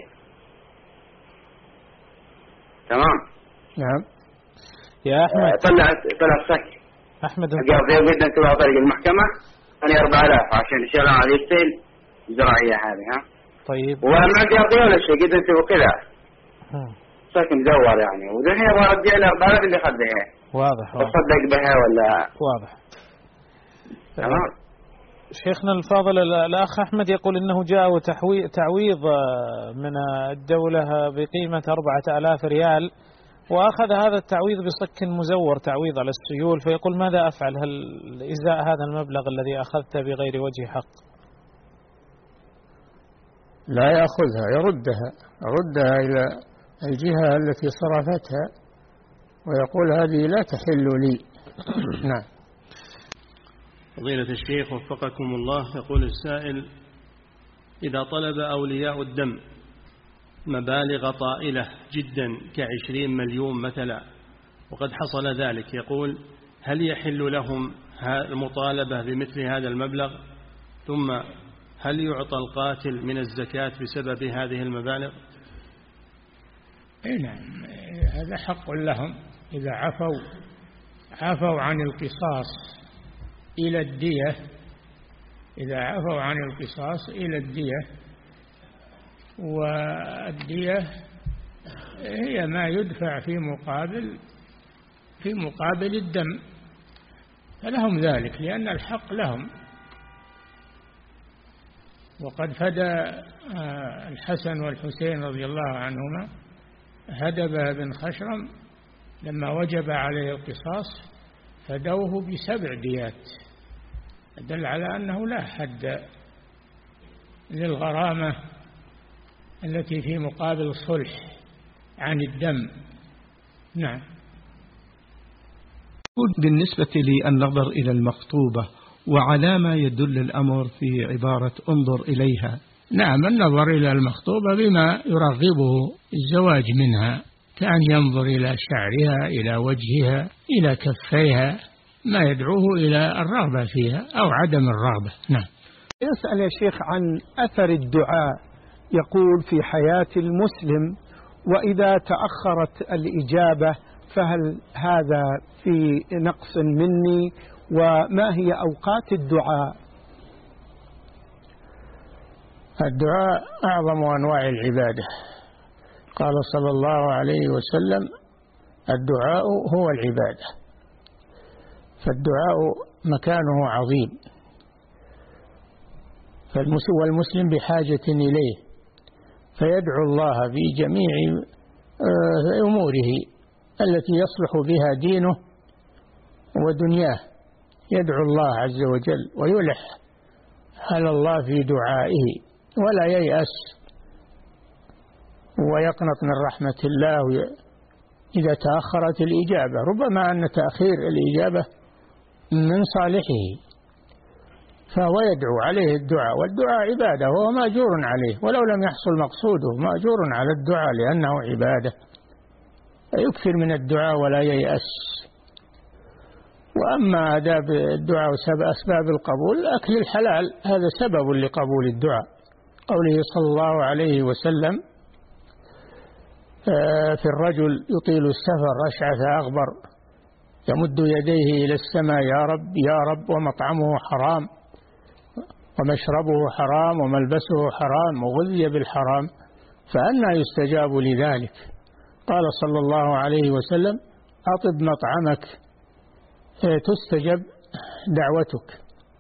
تمام. نعم. يا أحمد. طلعت سك. أحمد. قدمت بعض طريق المحكمة أنا 4000 عشان شارع علي السيد زراعية هذه. ها. طيب. وأنا ما عندي أرضي ولا شيء، قدمت وكذا. ساكن مزور يعني، وذحين أبغى أرجع له 4000 اللي خذها. واضح. تصدق بها ولا؟ واضح. تمام. شيخنا الفاضل الأخ أحمد يقول إنه جاء تعويض من الدولة بقيمة 4000 ريال، وأخذ هذا التعويض بصك مزور، تعويض على السيول، فيقول ماذا أفعل؟ هل إزاء هذا المبلغ الذي أخذته بغير وجه حق؟ لا يأخذها، يردها إلى الجهة التي صرفتها، ويقول هذه لا تحل لي. نعم. فضيلة الشيخ وفقكم الله، يقول السائل: إذا طلب أولياء الدم مبالغ طائلة جدا ك20 مليون مثلا، وقد حصل ذلك، يقول: هل يحل لهم المطالبة بمثل هذا المبلغ؟ ثم هل يعطى القاتل من الزكاة بسبب هذه المبالغ؟ نعم، هذا حق لهم إذا عفوا عن القصاص إلى الدية، إذا عفوا عن القصاص إلى الدية، والدية هي ما يدفع في مقابل الدم، فلهم ذلك لأن الحق لهم. وقد فدى الحسن والحسين رضي الله عنهما هدبة بن خشرم لما وجب عليه القصاص، فدوه ب7 ديات، دل على أنه لا حد للغرامة التي في مقابل الصلح عن الدم. نعم. بالنسبة للنظر إلى المخطوبة، وعلى ما يدل الأمر في عبارة انظر إليها؟ نعم، النظر إلى المخطوبة بما يرغبه الزواج منها، كأن ينظر إلى شعرها، إلى وجهها، إلى كفيها، ما يدعوه إلى الرغبة فيها أو عدم الرغبة. نعم. يسأل يا شيخ عن أثر الدعاء، يقول في حياة المسلم وإذا تأخرت الإجابة فهل هذا في نقص مني وما هي أوقات الدعاء؟ الدعاء أعظم أنواع العبادة. قال صلى الله عليه وسلم: الدعاء هو العبادة. فالدعاء مكانه عظيم، والمسلم بحاجة إليه، فيدعو الله في جميع أموره التي يصلح بها دينه ودنياه، يدعو الله عز وجل ويلح على الله في دعائه ولا ييأس ويقنط من رحمة الله إذا تأخرت الإجابة. ربما أن تأخير الإجابة من صالحه، فهو يدعو عليه الدعاء، والدعاء عبادة وهو مأجور عليه، ولو لم يحصل مقصوده مأجور على الدعاء لأنه عبادة. يكثر من الدعاء ولا ييأس. وأما آداب الدعاء وأسباب القبول، أكل الحلال هذا سبب لقبول الدعاء. قوله صلى الله عليه وسلم في الرجل يطيل السفر أشعث أغبر يمد يديه إلى السماء: يا رب يا رب، ومطعمه حرام ومشربه حرام وملبسه حرام وغذي بالحرام، فأنى يستجاب لذلك؟ قال صلى الله عليه وسلم: أطب مطعمك تستجب دعوتك.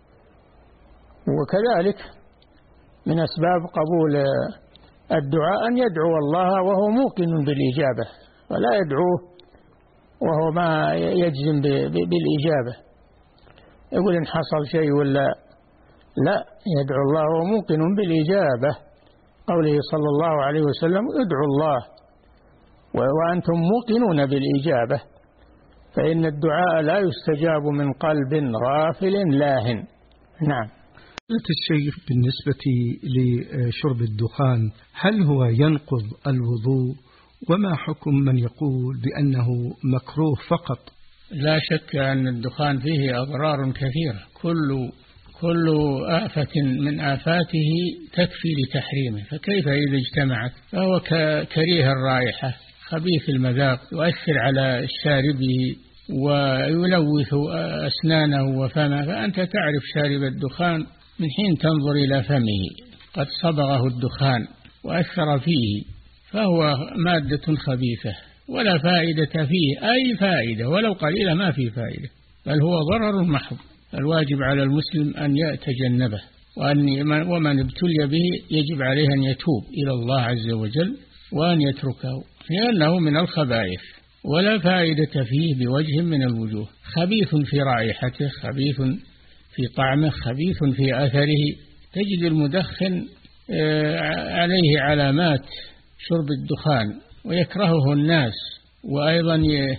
وكذلك من أسباب قبول الدعاء أن يدعو الله وهو موقن بالإجابة، ولا يدعوه وهو ما يجزم بالإجابة، يقول إن حصل شيء ولا لا، يدعو الله وهو موقن بالإجابة. قوله صلى الله عليه وسلم: ادعوا الله وأنتم موقنون بالإجابة، فإن الدعاء لا يستجاب من قلب غافل لاهٍ. نعم. الشيخ، بالنسبة لشرب الدخان هل هو ينقض الوضوء؟ وما حكم من يقول بأنه مكروه فقط؟ لا شك أن الدخان فيه أضرار كثيرة، كل آفة من آفاته تكفي لتحريمه، فكيف إذا اجتمعت؟ فهو كريه الرائحة، خبيث المذاق، يؤثر على شاربه ويلوث أسنانه وفمه. فأنت تعرف شارب الدخان من حين تنظر إلى فمه قد صبغه الدخان وأثر فيه، فهو مادة خبيثة ولا فائدة فيه، أي فائدة ولو قليلة ما في فائدة، بل هو ضرر محض. الواجب على المسلم أن يتجنبه، ومن ابتلي به يجب عليه أن يتوب إلى الله عز وجل وأن يتركه، لأنه من الخبائث ولا فائدة فيه بوجه من الوجوه. خبيث في رائحته، خبيث في طعمه، خبيث في أثره. تجد المدخن عليه علامات شرب الدخان ويكرهه الناس، وأيضا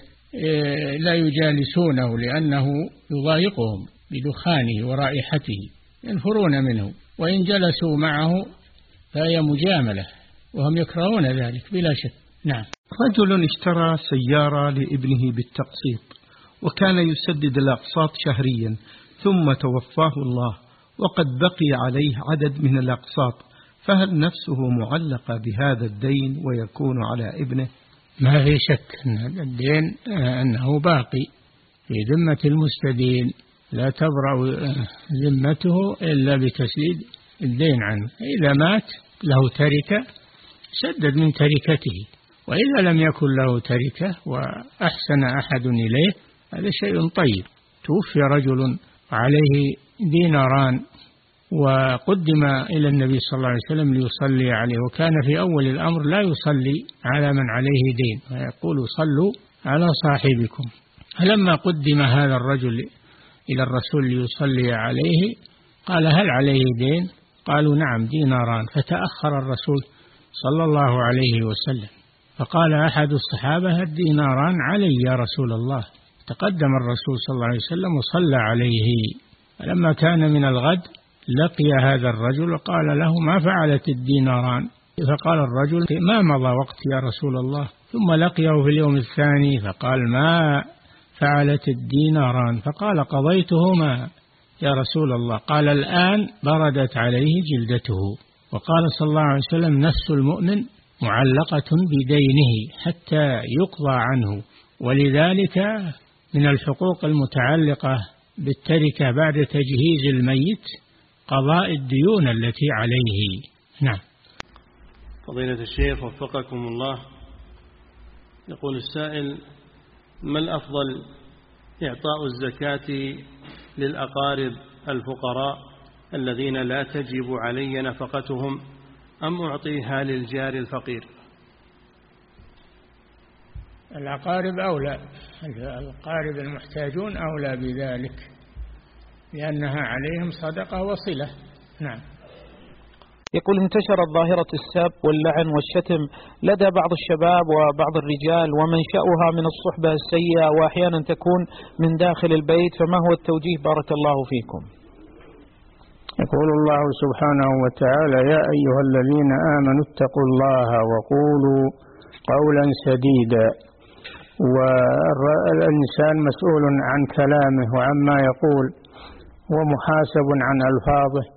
لا يجالسونه لأنه يضايقهم بدخانه ورائحته، ينفرون منه، وإن جلسوا معه فهي مجاملة، وهم يكرهون ذلك بلا شك. نعم. رجل اشترى سيارة لابنه بالتقسيط، وكان يسدد الأقساط شهريا، ثم توفاه الله وقد بقي عليه عدد من الأقساط، فهل نفسه معلقة بهذا الدين ويكون على ابنه؟ ما في شك أن الدين أنه باقي في ذمة المستدين، لا تبرأ ذمته إلا بتسديد الدين عنه. إذا مات له تركة سدد من تركته، وإذا لم يكن له تركة وأحسن أحد إليه هذا شيء طيب. توفي رجل عليه ديناران وقدم إلى النبي صلى الله عليه وسلم ليصلي عليه، وكان في أول الأمر لا يصلي على من عليه دين ويقول صلوا على صاحبكم. فلما قدم هذا الرجل إلى الرسول ليصلي عليه قال هل عليه دين؟ قالوا نعم ديناران. فتأخر الرسول صلى الله عليه وسلم، فقال أحد الصحابة الديناران علي يا رسول الله. تقدم الرسول صلى الله عليه وسلم وصلى عليه. فلما كان من الغد لقي هذا الرجل وقال له ما فعلت الديناران؟ فقال الرجل ما مضى وقت يا رسول الله. ثم لقيه في اليوم الثاني فقال ما فعلت الديناران؟ فقال قضيتهما يا رسول الله. قال الآن بردت عليه جلدته. وقال صلى الله عليه وسلم نفس المؤمن معلقة بدينه حتى يقضى عنه، ولذلك من الحقوق المتعلقة بالتركة بعد تجهيز الميت قضاء الديون التي عليه. نعم. فضيلة الشيخ وفقكم الله، يقول السائل: ما الأفضل، إعطاء الزكاة للأقارب الفقراء الذين لا تجب علي نفقتهم أم أعطيها للجار الفقير؟ الأقارب أولى، الأقارب المحتاجون أولى بذلك لأنها عليهم صدقة وصلة. نعم. يقول: انتشرت ظاهرة السب واللعن والشتم لدى بعض الشباب وبعض الرجال، ومنشأها من الصحبة السيئة وأحيانا تكون من داخل البيت، فما هو التوجيه بارك الله فيكم؟ يقول الله سبحانه وتعالى: يا أيها الذين آمنوا اتقوا الله وقولوا قولا سديدا. والإنسان مسؤول عن كلامه وعما يقول ومحاسب عن ألفاظه.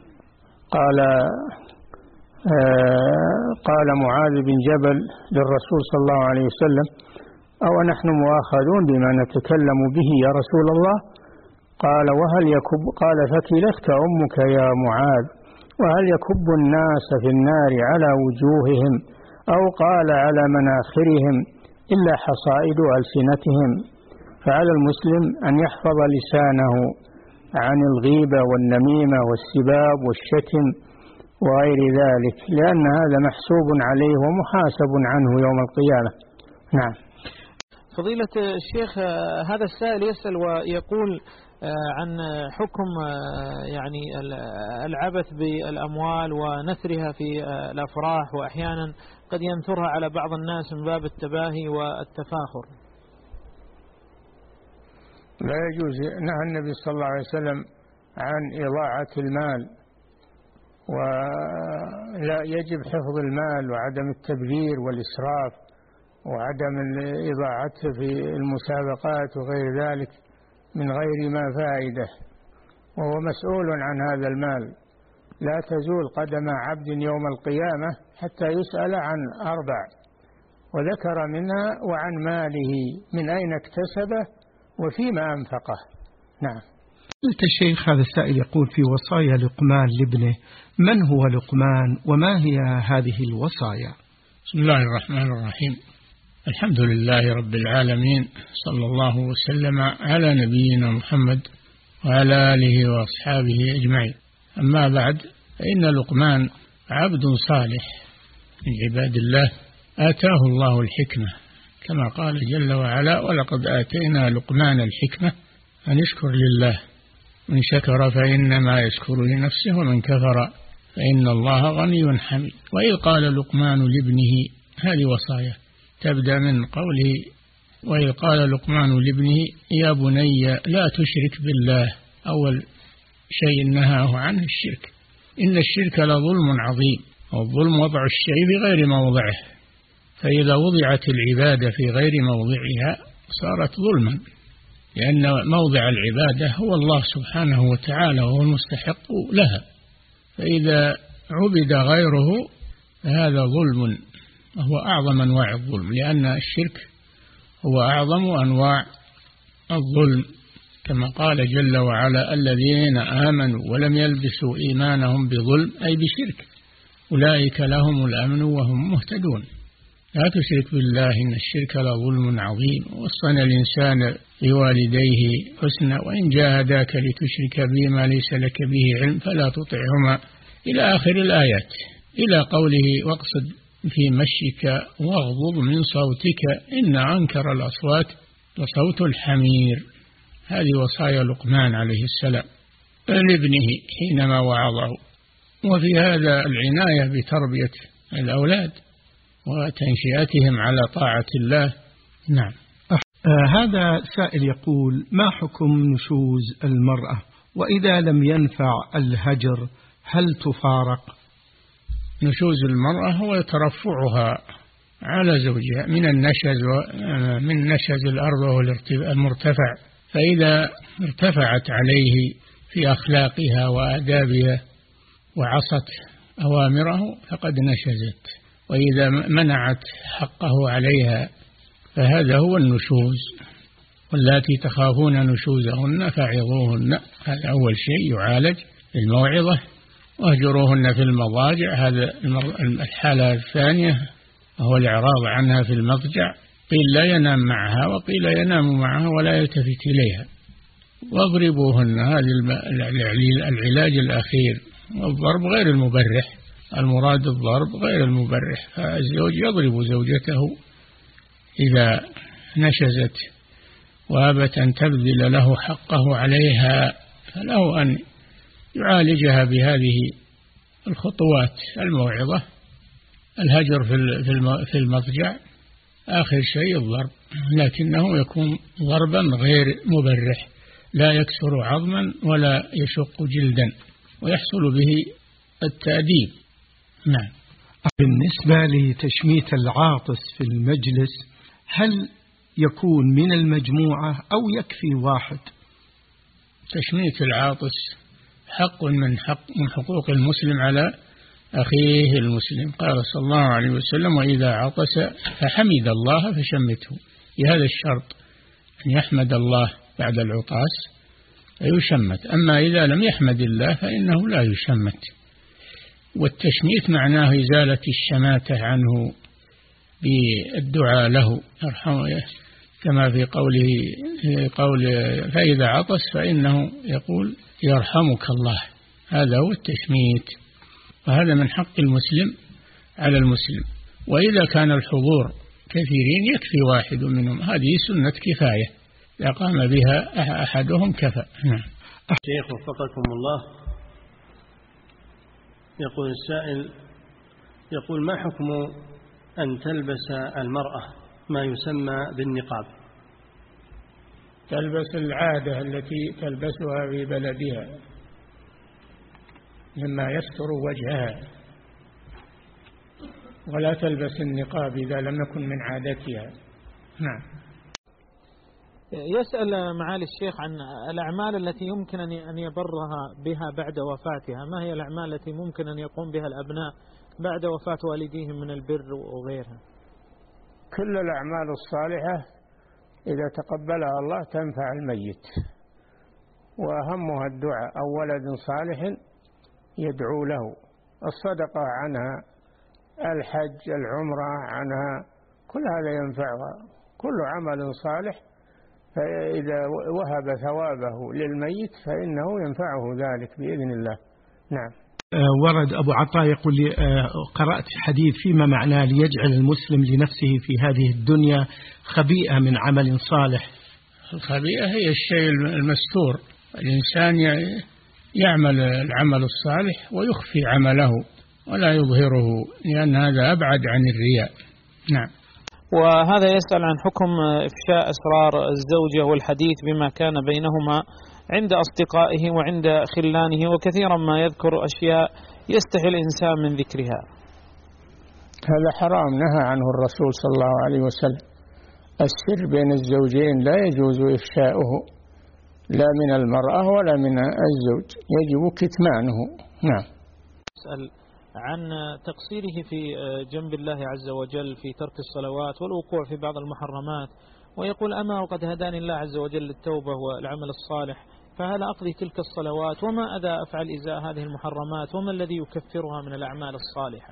قال معاذ بن جبل للرسول صلى الله عليه وسلم: أو نحن مؤاخذون بما نتكلم به يا رسول الله؟ قال: وهل يكب؟ قال: فكلتك أمك يا معاذ، وهل يكب الناس في النار على وجوههم أو قال على مناخرهم إلا حصائد ألسنتهم. فعلى المسلم أن يحفظ لسانه عن الغيبة والنميمة والسباب والشتم وغير ذلك، لأن هذا محسوب عليه ومحاسب عنه يوم القيامة. نعم. فضيلة الشيخ، هذا السائل يسأل ويقول عن حكم يعني العبث بالأموال ونثرها في الأفراح، وأحيانا قد ينثرها على بعض الناس من باب التباهي والتفاخر. لا يجوز. نهى النبي صلى الله عليه وسلم عن إضاعة المال، ولا يجب حفظ المال وعدم التبذير والإسراف وعدم إضاعته في المسابقات وغير ذلك من غير ما فائدة، وهو مسؤول عن هذا المال. لا تزول قدم عبد يوم القيامة حتى يسأل عن 4، وذكر منها وعن ماله من أين اكتسبه وفيما أنفقه. نعم. قلت الشيخ، هذا السائل يقول في وصايا لقمان لابنه: من هو لقمان وما هي هذه الوصايا؟ بسم الله الرحمن الرحيم. الحمد لله رب العالمين، صلى الله وسلم على نبينا محمد وعلى آله وأصحابه أجمعين. أما بعد، فإن لقمان عبد صالح من عباد الله آتاه الله الحكمة، كما قال جل وعلا: ولقد آتينا لقمان الحكمة أن يشكر لله، من شكر فإنما يشكر لنفسه ومن كفر فإن الله غني حميد. وإذ قال لقمان لابنه، هذه وصايا تبدأ من قوله: وإذ قال لقمان لابنه يا بني لا تشرك بالله. أول شيء نهاه عنه الشرك، إن الشرك لظلم عظيم، والظلم وضع الشيء بغير موضعه، فإذا وضعت العبادة في غير موضعها صارت ظلما، لأن موضع العبادة هو الله سبحانه وتعالى وهو المستحق لها، فإذا عبد غيره فهذا ظلم، وهو أعظم أنواع الظلم، لأن الشرك هو أعظم أنواع الظلم، كما قال جل وعلا: الذين آمنوا ولم يلبسوا إيمانهم بظلم، أي بشرك، أولئك لهم الأمن وهم مهتدون. لا تشرك بالله إن الشرك لظلم عظيم. ووصينا الإنسان بوالديه حسنا، وإن جاهداك لتشرك بي ما ليس لك به علم فلا تطعهما، إلى آخر الآيات، إلى قوله: واقصد في مشيك واغضض من صوتك إن أنكر الأصوات لصوت الحمير. هذه وصايا لقمان عليه السلام لابنه حينما وعظه. وفي هذا العناية بتربية الأولاد وتنشئتهم على طاعة الله. نعم. هذا سائل يقول: ما حكم نشوز المرأة، وإذا لم ينفع الهجر هل تفارق؟ نشوز المرأة هو ترفعها على زوجها من نشز الأرض وهو المرتفع، فإذا ارتفعت عليه في أخلاقها وآدابها وعصت أوامره فقد نشزت، وإذا منعت حقه عليها فهذا هو النشوز. واللاتي تخافون نشوزهن فعظوهن. هذا أول شيء يعالج الموعظة. واهجروهن في المضاجع. هذا الحالة الثانية هو الإعراض عنها في المضجع. قيل لا ينام معها وقيل ينام معها ولا يلتفت إليها. واضربوهن. هذا العلاج الأخير. والضرب غير المبرح. المراد الضرب غير المبرح. فالزوج يضرب زوجته إذا نشزت وأبت أن تبذل له حقه عليها، فله أن يعالجها بهذه الخطوات: الموعظة، الهجر في المضجع، آخر شيء الضرب، لكنه يكون ضربا غير مبرح، لا يكسر عظما ولا يشق جلدا، ويحصل به التأديب. نعم. بالنسبة لتشميت العاطس في المجلس، هل يكون من المجموعة أو يكفي واحد؟ تشميت العاطس حق من حقوق المسلم على أخيه المسلم. قال صلى الله عليه وسلم: وإذا عطس فحمد الله فشمته. بهذا الشرط أن يحمد الله بعد العطاس فيشمت. أما إذا لم يحمد الله فإنه لا يشمت. والتشميت معناه إزالة الشماتة عنه بالدعاء له يرحمه، كما في قول فإذا عطس فإنه يقول يرحمك الله. هذا هو التشميت، وهذا من حق المسلم على المسلم. وإذا كان الحضور كثيرين يكفي واحد منهم. هذه سنة كفاية، إذا قام بها أحدهم كفى. نعم. شيخ وفقكم الله، يقول السائل: يقول ما حكم أن تلبس المرأة ما يسمى بالنقاب؟ تلبس العادة التي تلبسها في بلدها مما يستر وجهها، ولا تلبس النقاب إذا لم يكن من عادتها. نعم. يسأل معالي الشيخ عن الأعمال التي يمكن أن يبرها بها بعد وفاتها. ما هي الأعمال التي ممكن أن يقوم بها الأبناء بعد وفاة والديهم من البر وغيرها؟ كل الأعمال الصالحة إذا تقبلها الله تنفع الميت، وأهمها الدعاء أو ولد صالح يدعو له، الصدقة عنها، الحج، العمرة عنها، كل هذا ينفعها. كل عمل صالح فإذا وهب ثوابه للميت فإنه ينفعه ذلك بإذن الله. نعم. ورد أبو عطاء يقول لي: قرأت حديث فيما معناه ليجعل المسلم لنفسه في هذه الدنيا خبيئة من عمل صالح. الخبيئة هي الشيء المستور. الإنسان يعمل العمل الصالح ويخفي عمله ولا يظهره، لأن هذا أبعد عن الرياء. نعم. وهذا يسأل عن حكم إفشاء أسرار الزوجة والحديث بما كان بينهما عند أصدقائه وعند خلانه، وكثيرا ما يذكر أشياء يستحي الإنسان من ذكرها. هذا حرام، نهى عنه الرسول صلى الله عليه وسلم. السر بين الزوجين لا يجوز إفشاؤه، لا من المرأة ولا من الزوج، يجب كتمانه. نعم. أسأل عن تقصيره في جنب الله عز وجل في ترك الصلوات والوقوع في بعض المحرمات، ويقول: أما وقد هداني الله عز وجل للتوبة والعمل الصالح، فهل أقضي تلك الصلوات؟ وما أذى أفعل إزاء هذه المحرمات؟ وما الذي يكفرها من الأعمال الصالحة؟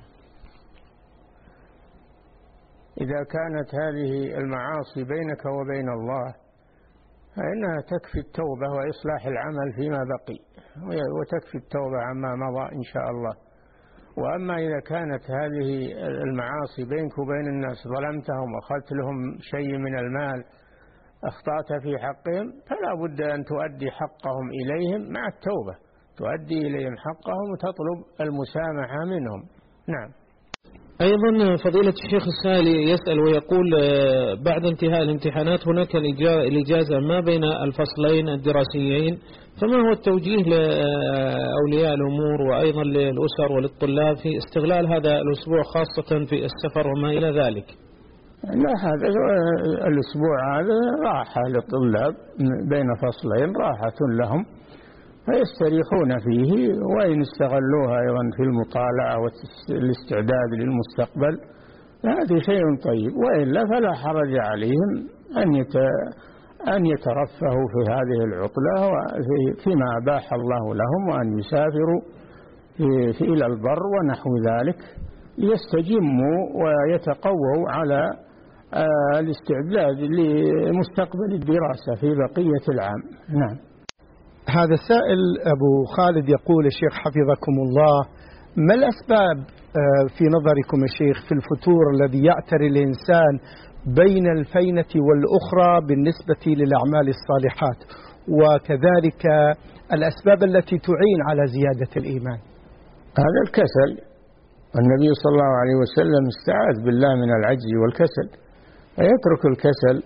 إذا كانت هذه المعاصي بينك وبين الله فإنها تكفي التوبة وإصلاح العمل فيما بقي، وتكفي التوبة عما مضى إن شاء الله. وأما إذا كانت هذه المعاصي بينك وبين الناس، ظلمتهم وأخذت لهم شيء من المال، أخطأت في حقهم، فلا بد أن تؤدي حقهم إليهم مع التوبة، تؤدي إليهم حقهم وتطلب المسامحة منهم. نعم. أيضا فضيلة الشيخ السائل يسأل ويقول: بعد انتهاء الامتحانات هناك الإجازة ما بين الفصلين الدراسيين، فما هو التوجيه لأولياء الأمور وأيضا للأسر وللطلاب في استغلال هذا الأسبوع خاصة في السفر وما إلى ذلك؟ لا، هذا الأسبوع هذا راحة للطلاب بين فصلين، راحة لهم فيستريحون فيه، وإن استغلوها أيضا في المطالعة والاستعداد للمستقبل هذا شيء طيب، وإلا فلا حرج عليهم أن يترفهوا في هذه العطلة فيما أباح الله لهم، وأن يسافروا إلى البر ونحو ذلك ليستجموا ويتقووا على الاستعداد لمستقبل الدراسة في بقية العام. نعم. هذا السائل أبو خالد يقول: الشيخ حفظكم الله، ما الأسباب في نظركم يا شيخ في الفتور الذي يعتري الإنسان بين الفينة والأخرى بالنسبة للأعمال الصالحات، وكذلك الأسباب التي تعين على زيادة الإيمان؟ هذا الكسل. النبي صلى الله عليه وسلم استعاذ بالله من العجز والكسل، فيترك الكسل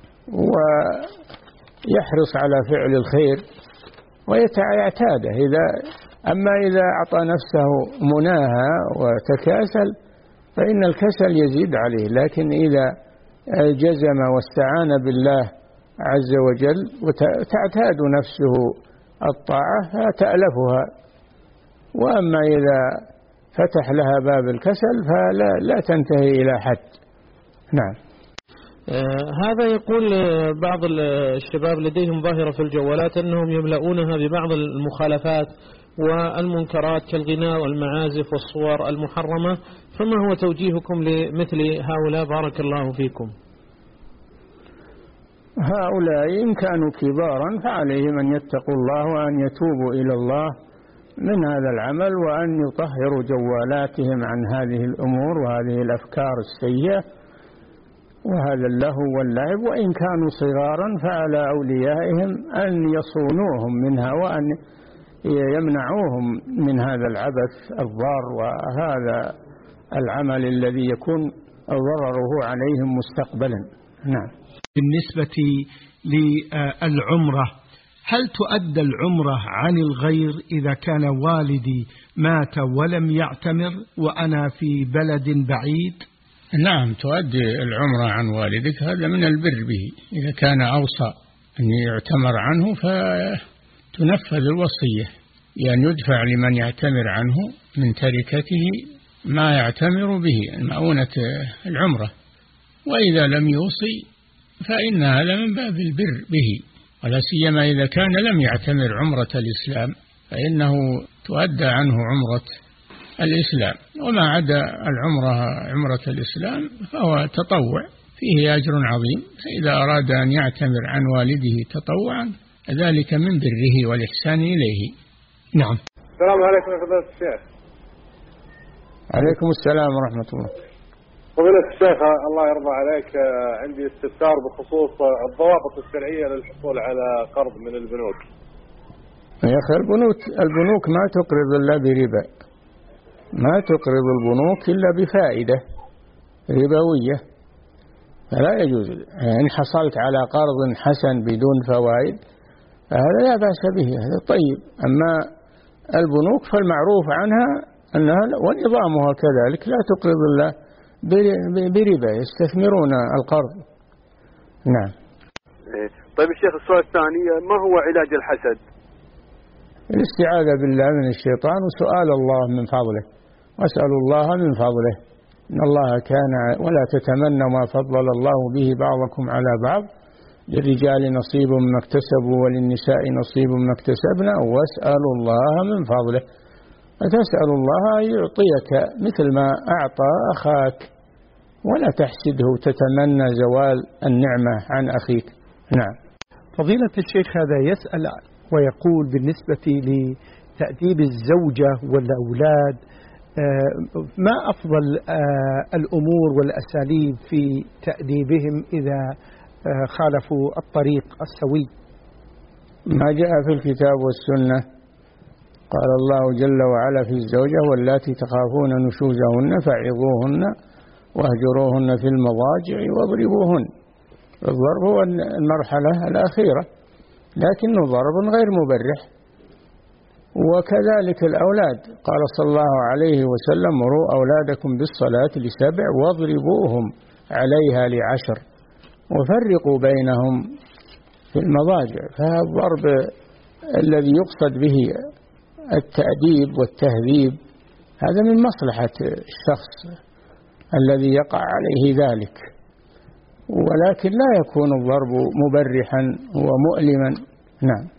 ويحرص على فعل الخير ويعتاده. أما إذا أعطى نفسه مناهى وتكاسل فإن الكسل يزيد عليه، لكن إذا جزم واستعان بالله عز وجل وتعتاد نفسه الطاعة فتألفها. وأما إذا فتح لها باب الكسل فلا تنتهي إلى حد. نعم. هذا يقول بعض الشباب لديهم ظاهرة في الجوالات أنهم يملؤونها ببعض المخالفات والمنكرات كالغناء والمعازف والصور المحرمة، فما هو توجيهكم لمثل هؤلاء بارك الله فيكم؟ هؤلاء إن كانوا كبارا فعليهم أن يتقوا الله وأن يتوبوا إلى الله من هذا العمل، وأن يطهروا جوالاتهم عن هذه الأمور وهذه الأفكار السيئة وهذا اللهو واللعب. وإن كانوا صغارا فعلى أوليائهم أن يصونوهم منها وأن يمنعوهم من هذا العبث الضار وهذا العمل الذي يكون ضرره عليهم مستقبلا. نعم. بالنسبة للعمرة، هل تؤدى العمرة عن الغير إذا كان والدي مات ولم يعتمر وأنا في بلد بعيد؟ نعم، تؤدي العمرة عن والدك، هذا من البر به. إذا كان أوصى أن يعتمر عنه فتنفذ الوصية بأن يدفع لمن يعتمر عنه من تركته ما يعتمر به مؤونة العمرة. وإذا لم يوصي فإن هذا من باب البر به، ولا سيما إذا كان لم يعتمر عمرة الإسلام فإنه تؤدى عنه عمرة الإسلام. وما عدا عمرة الإسلام فهو تطوع فيه أجر عظيم، فإذا أراد أن يعتمر عن والده تطوعا ذلك من بره والإحسان إليه. نعم. السلام عليكم يا فضيلة الشيخ. عليكم السلام ورحمة الله. فضيلة الشيخ الله يرضى عليك، عندي استفسار بخصوص الضوابط الشرعية للحصول على قرض من البنوك. يا أخي البنوك ما تقرض إلا بربا، ما تقرض البنوك إلا بفائدة ربوية، فلا يجوز. إن حصلت على قرض حسن بدون فوائد هذا لا بأس به، هذا طيب. أما البنوك فالمعروف عنها أنها ونظامها كذلك لا تقرض إلا بربا، يستثمرون القرض. نعم. طيب الشيخ، السؤال الثاني، ما هو علاج الحسد؟ الاستعاذة بالله من الشيطان وسؤال الله من فضله، واسأل الله من فضله. إن الله كان ولا تتمنوا ما فضل الله به بعضكم على بعض، للرجال نصيب مما اكتسبوا وللنساء نصيب مما اكتسبنا واسألوا الله من فضله. فتسأل الله أن يعطيك مثل ما أعطى أخاك، ولا تحسده تتمنى زوال النعمة عن أخيك. نعم. فضيلة الشيخ هذا يسأل ويقول بالنسبة لتأديب الزوجة والأولاد، ما أفضل الأمور والأساليب في تأديبهم إذا خالفوا الطريق السوي؟ ما جاء في الكتاب والسنة. قال الله جل وعلا في الزوجة: واللاتي تخافون نشوزهن فعظوهن واهجروهن في المضاجع واضربوهن. الضرب هو المرحلة الأخيرة، لكنه ضرب غير مبرح. وكذلك الأولاد، قال صلى الله عليه وسلم: مروا أولادكم بالصلاة ل7 واضربوهم عليها ل10 وفرقوا بينهم في المضاجع. فهذا الضرب الذي يقصد به التأديب والتهذيب هذا من مصلحة الشخص الذي يقع عليه ذلك. ولكن لا يكون الضرب مبرحا ومؤلما. نعم.